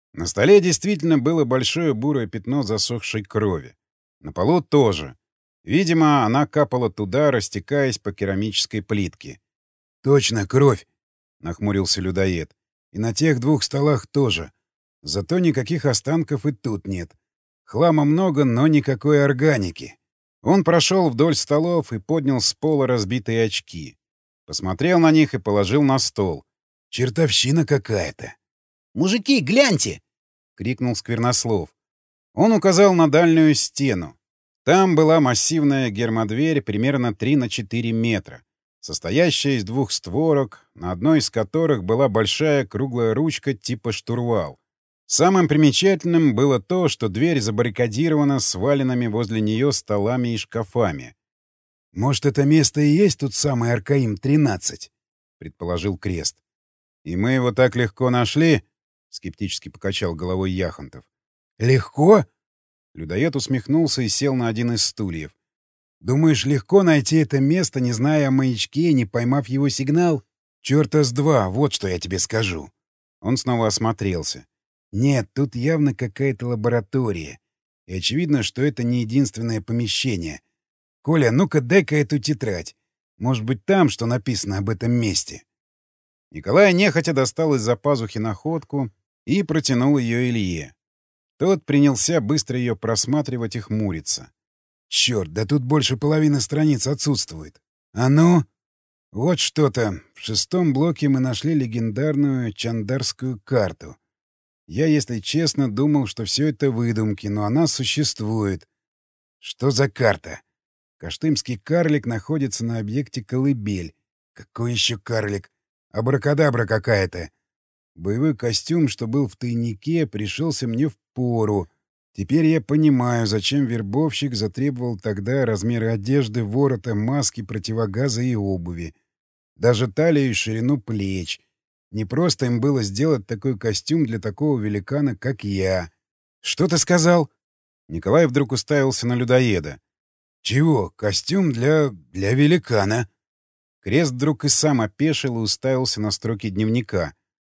На столе действительно было большое бурое пятно засохшей крови. На полу тоже. Видимо, она капала туда, растекаясь по керамической плитке. «Точно, кровь!» — нахмурился людоед. «И на тех двух столах тоже. Зато никаких останков и тут нет. Хлама много, но никакой органики». Он прошел вдоль столов и поднял с пола разбитые очки. Посмотрел на них и положил на стол. «Чертовщина какая-то!» «Мужики, гляньте!» — крикнул Сквернослов. Он указал на дальнюю стену. Там была массивная гермодверь примерно три на четыре метра, состоящая из двух створок, на одной из которых была большая круглая ручка типа штурвал. Самым примечательным было то, что дверь забаррикадирована сваленными возле нее столами и шкафами. «Может, это место и есть тот самый Аркаим-тринадцать?» — предположил Крест. «И мы его так легко нашли?» — скептически покачал головой Яхонтов. «Легко?» Людоед усмехнулся и сел на один из стульев. «Думаешь, легко найти это место, не зная о маячке и не поймав его сигнал? Чёрта с два, вот что я тебе скажу». Он снова осмотрелся. «Нет, тут явно какая-то лаборатория. И очевидно, что это не единственное помещение. Коля, ну-ка дай-ка эту тетрадь. Может быть, там что написано об этом месте?» Николай нехотя достал из-за пазухи находку и протянул ее Илье. Тот принялся быстро ее просматривать и хмуриться. «Черт, да тут больше половины страниц отсутствует. А ну?» «Вот что-то. В шестом блоке мы нашли легендарную чандарскую карту. Я, если честно, думал, что все это выдумки, но она существует. Что за карта? Каштымский карлик находится на объекте «Колыбель». Какой еще карлик? Абракадабра какая-то. Боевой костюм, что был в тайнике, пришелся мне в пору. Теперь я понимаю, зачем вербовщик затребовал тогда размеры одежды, ворота, маски, противогаза и обуви. Даже талию и ширину плеч. Не просто им было сделать такой костюм для такого великана, как я. «Что ты сказал?» Николай вдруг уставился на людоеда. «Чего? Костюм для... для великана». Крест вдруг и сам опешил и уставился на строки дневника.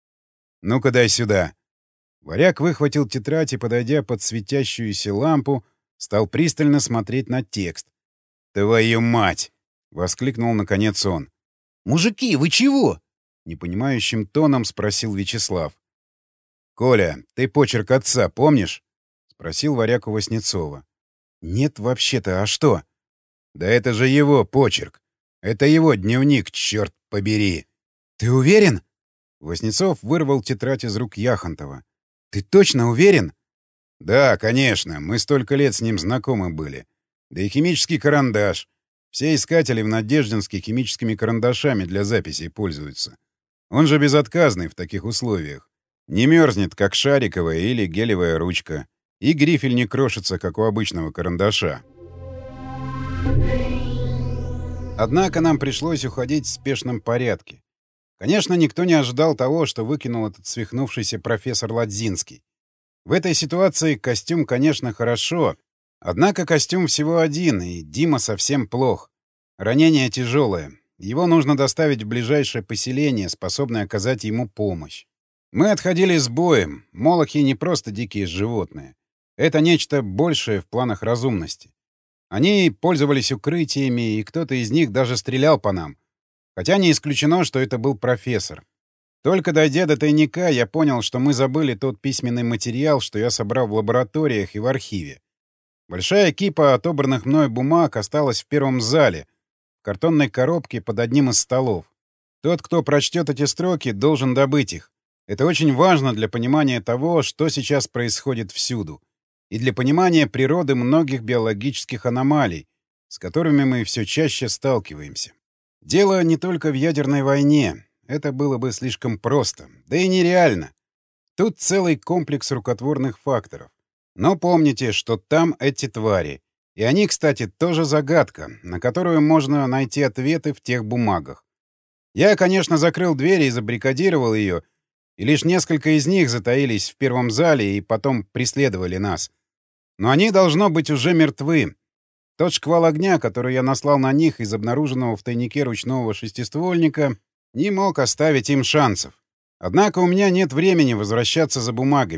«Ну-ка дай сюда». Варяг выхватил тетрадь и, подойдя под светящуюся лампу, стал пристально смотреть на текст. «Твою мать!» — воскликнул наконец он. «Мужики, вы чего?» — непонимающим тоном спросил Вячеслав. «Коля, ты почерк отца помнишь?» — спросил Варяг у Васнецова. «Нет, вообще-то, а что?» «Да это же его почерк. Это его дневник, черт побери!» «Ты уверен?» Васнецов вырвал тетрадь из рук Яхонтова. «Ты точно уверен?» «Да, конечно. Мы столько лет с ним знакомы были. Да и химический карандаш. Все искатели в Надеждинске химическими карандашами для записей пользуются. Он же безотказный в таких условиях. Не мерзнет, как шариковая или гелевая ручка. И грифель не крошится, как у обычного карандаша». Однако нам пришлось уходить в спешном порядке. Конечно, никто не ожидал того, что выкинул этот свихнувшийся профессор Ладзинский. В этой ситуации костюм, конечно, хорошо, однако костюм всего один, и Дима совсем плох. Ранение тяжелое. Его нужно доставить в ближайшее поселение, способное оказать ему помощь. Мы отходили с боем. Молохи не просто дикие животные. Это нечто большее в планах разумности. Они пользовались укрытиями, и кто-то из них даже стрелял по нам. Хотя не исключено, что это был профессор. Только дойдя до тайника, я понял, что мы забыли тот письменный материал, что я собрал в лабораториях и в архиве. Большая кипа отобранных мной бумаг осталась в первом зале, в картонной коробке под одним из столов. Тот, кто прочтет эти строки, должен добыть их. Это очень важно для понимания того, что сейчас происходит всюду, и для понимания природы многих биологических аномалий, с которыми мы все чаще сталкиваемся. Дело не только в ядерной войне. Это было бы слишком просто. Да и нереально. Тут целый комплекс рукотворных факторов. Но помните, что там эти твари. И они, кстати, тоже загадка, на которую можно найти ответы в тех бумагах. Я, конечно, закрыл дверь и забаррикадировал ее, и лишь несколько из них затаились в первом зале и потом преследовали нас. Но они, должно быть, уже мертвы. Тот шквал огня, который я наслал на них из обнаруженного в тайнике ручного шестиствольника, не мог оставить им шансов. Однако у меня нет времени возвращаться за бумагами.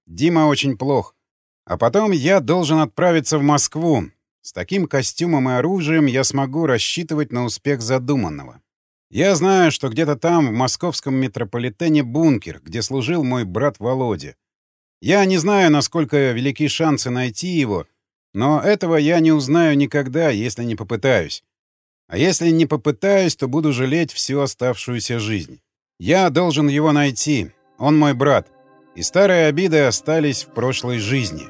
Дима очень плох. А потом я должен отправиться в Москву. С таким костюмом и оружием я смогу рассчитывать на успех задуманного. Я знаю, что где-то там, в московском метрополитене, бункер, где служил мой брат Володя. Я не знаю, насколько велики шансы найти его, но этого я не узнаю никогда, если не попытаюсь. А если не попытаюсь, то буду жалеть всю оставшуюся жизнь. Я должен его найти. Он мой брат. И старые обиды остались в прошлой жизни.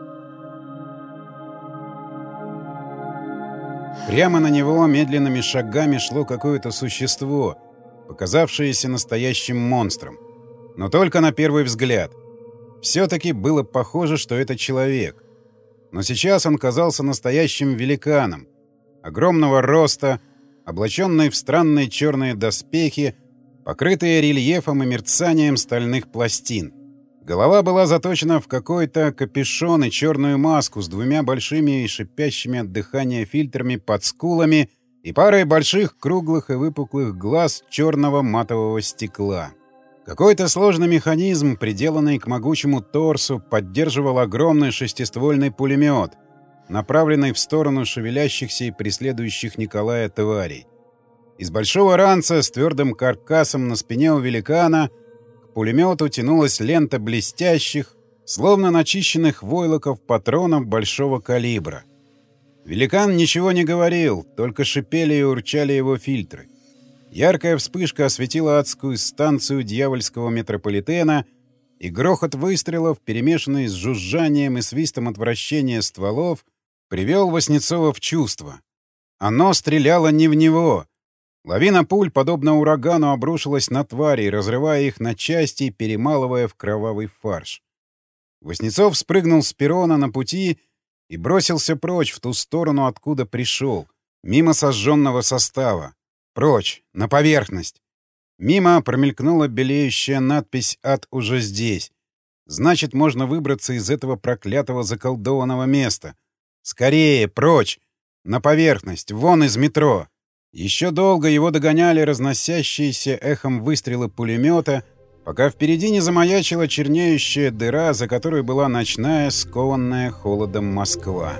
Прямо на него медленными шагами шло какое-то существо, показавшееся настоящим монстром. Но только на первый взгляд. Все-таки было похоже, что это человек. Но сейчас он казался настоящим великаном. Огромного роста, облаченный в странные черные доспехи, покрытые рельефом и мерцанием стальных пластин. Голова была заточена в какой-то капюшон и черную маску с двумя большими и шипящими от дыхания фильтрами под скулами и парой больших круглых и выпуклых глаз черного матового стекла. Какой-то сложный механизм, приделанный к могучему торсу, поддерживал огромный шестиствольный пулемет, направленный в сторону шевелящихся и преследующих Николая тварей. Из большого ранца с твердым каркасом на спине у великана к пулемету тянулась лента блестящих, словно начищенных войлоков патронов большого калибра. Великан ничего не говорил, только шипели и урчали его фильтры. Яркая вспышка осветила адскую станцию дьявольского метрополитена, и грохот выстрелов, перемешанный с жужжанием и свистом отвращения стволов, привел Васнецова в чувство. Оно стреляло не в него. Лавина пуль, подобно урагану, обрушилась на твари, разрывая их на части и перемалывая в кровавый фарш. Васнецов спрыгнул с перрона на пути и бросился прочь в ту сторону, откуда пришел, мимо сожженного состава. Прочь, на поверхность. Мимо промелькнула белеющая надпись «Ад уже здесь». Значит, можно выбраться из этого проклятого заколдованного места. Скорее, прочь! На поверхность, вон из метро. Еще долго его догоняли разносящиеся эхом выстрелы пулемета, пока впереди не замаячила чернеющая дыра, за которой была ночная, скованная холодом Москва.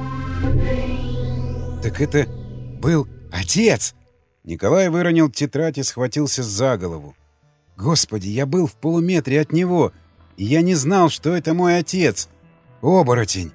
«Так это был отец!» Николай выронил тетрадь и схватился за голову. «Господи, я был в полуметре от него, и я не знал, что это мой отец! Оборотень!»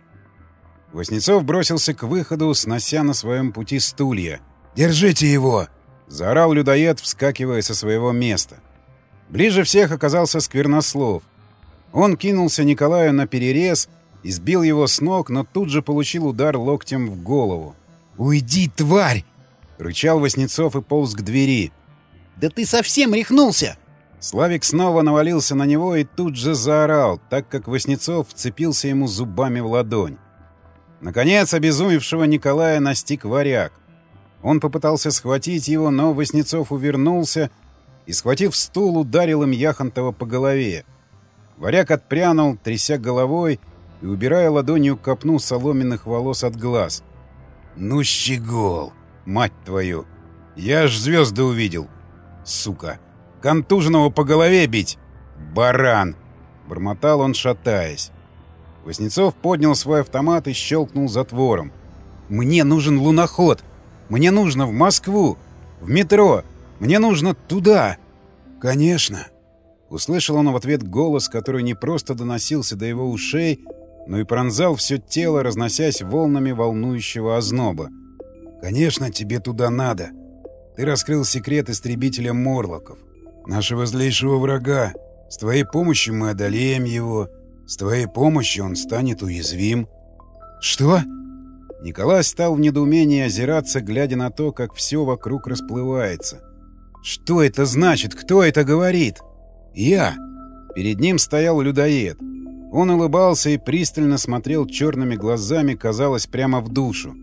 Васнецов бросился к выходу, снося на своем пути стулья. «Держите его!» — заорал людоед, вскакивая со своего места. Ближе всех оказался Сквернослов. Он кинулся Николаю на перерез и сбил его с ног, но тут же получил удар локтем в голову. «Уйди, тварь!» — рычал Васнецов и полз к двери. «Да ты совсем рехнулся!» Славик снова навалился на него и тут же заорал, так как Васнецов вцепился ему зубами в ладонь. Наконец, обезумевшего Николая настиг варяг. Он попытался схватить его, но Васнецов увернулся и, схватив стул, ударил им Яхонтова по голове. Варяг отпрянул, тряся головой и убирая ладонью копну соломенных волос от глаз. «Ну, щегол, мать твою! Я аж звезды увидел! Сука! Контуженного по голове бить! Баран!» — бормотал он, шатаясь. Васнецов поднял свой автомат и щелкнул затвором. «Мне нужен луноход! Мне нужно в Москву! В метро! Мне нужно туда!» «Конечно!» — услышал он в ответ голос, который не просто доносился до его ушей, но и пронзал все тело, разносясь волнами волнующего озноба. «Конечно, тебе туда надо! Ты раскрыл секрет истребителя Морлоков, нашего злейшего врага. С твоей помощью мы одолеем его. С твоей помощью он станет уязвим». «Что?» Николай стал в недоумении озираться, глядя на то, как все вокруг расплывается. «Что это значит? Кто это говорит?» «Я!» Перед ним стоял людоед. Он улыбался и пристально смотрел черными глазами, казалось, прямо в душу.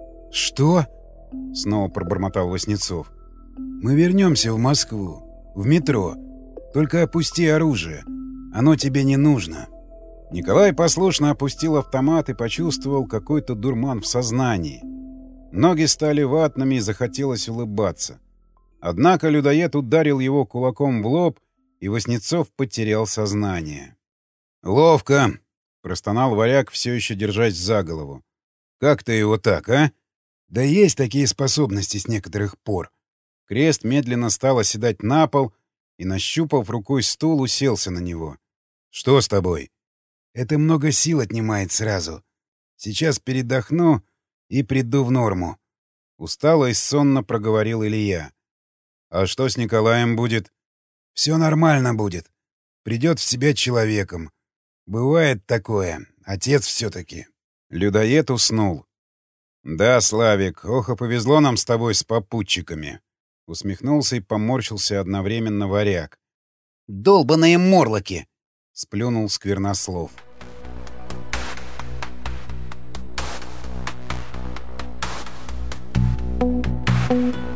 «Что?» — снова пробормотал Васнецов. «Мы вернемся в Москву. В метро. Только опусти оружие. Оно тебе не нужно». Николай послушно опустил автомат и почувствовал какой-то дурман в сознании. Ноги стали ватными и захотелось улыбаться. Однако людоед ударил его кулаком в лоб, и Васнецов потерял сознание. «Ловко!» — простонал варяг, все еще держась за голову. «Как ты его так, а?» «Да есть такие способности с некоторых пор». Крест медленно стал оседать на пол и, нащупав рукой стул, уселся на него. «Что с тобой?» «Это много сил отнимает сразу. Сейчас передохну и приду в норму». Устало и сонно проговорил Илья. «А что с Николаем будет?» «Все нормально будет. Придет в себя человеком. Бывает такое. Отец все-таки». Людоед уснул. «Да, Славик, ох и повезло нам с тобой с попутчиками!» Усмехнулся и поморщился одновременно варяг. «Долбаные морлоки!» — сплюнул Сквернослов. Thank you.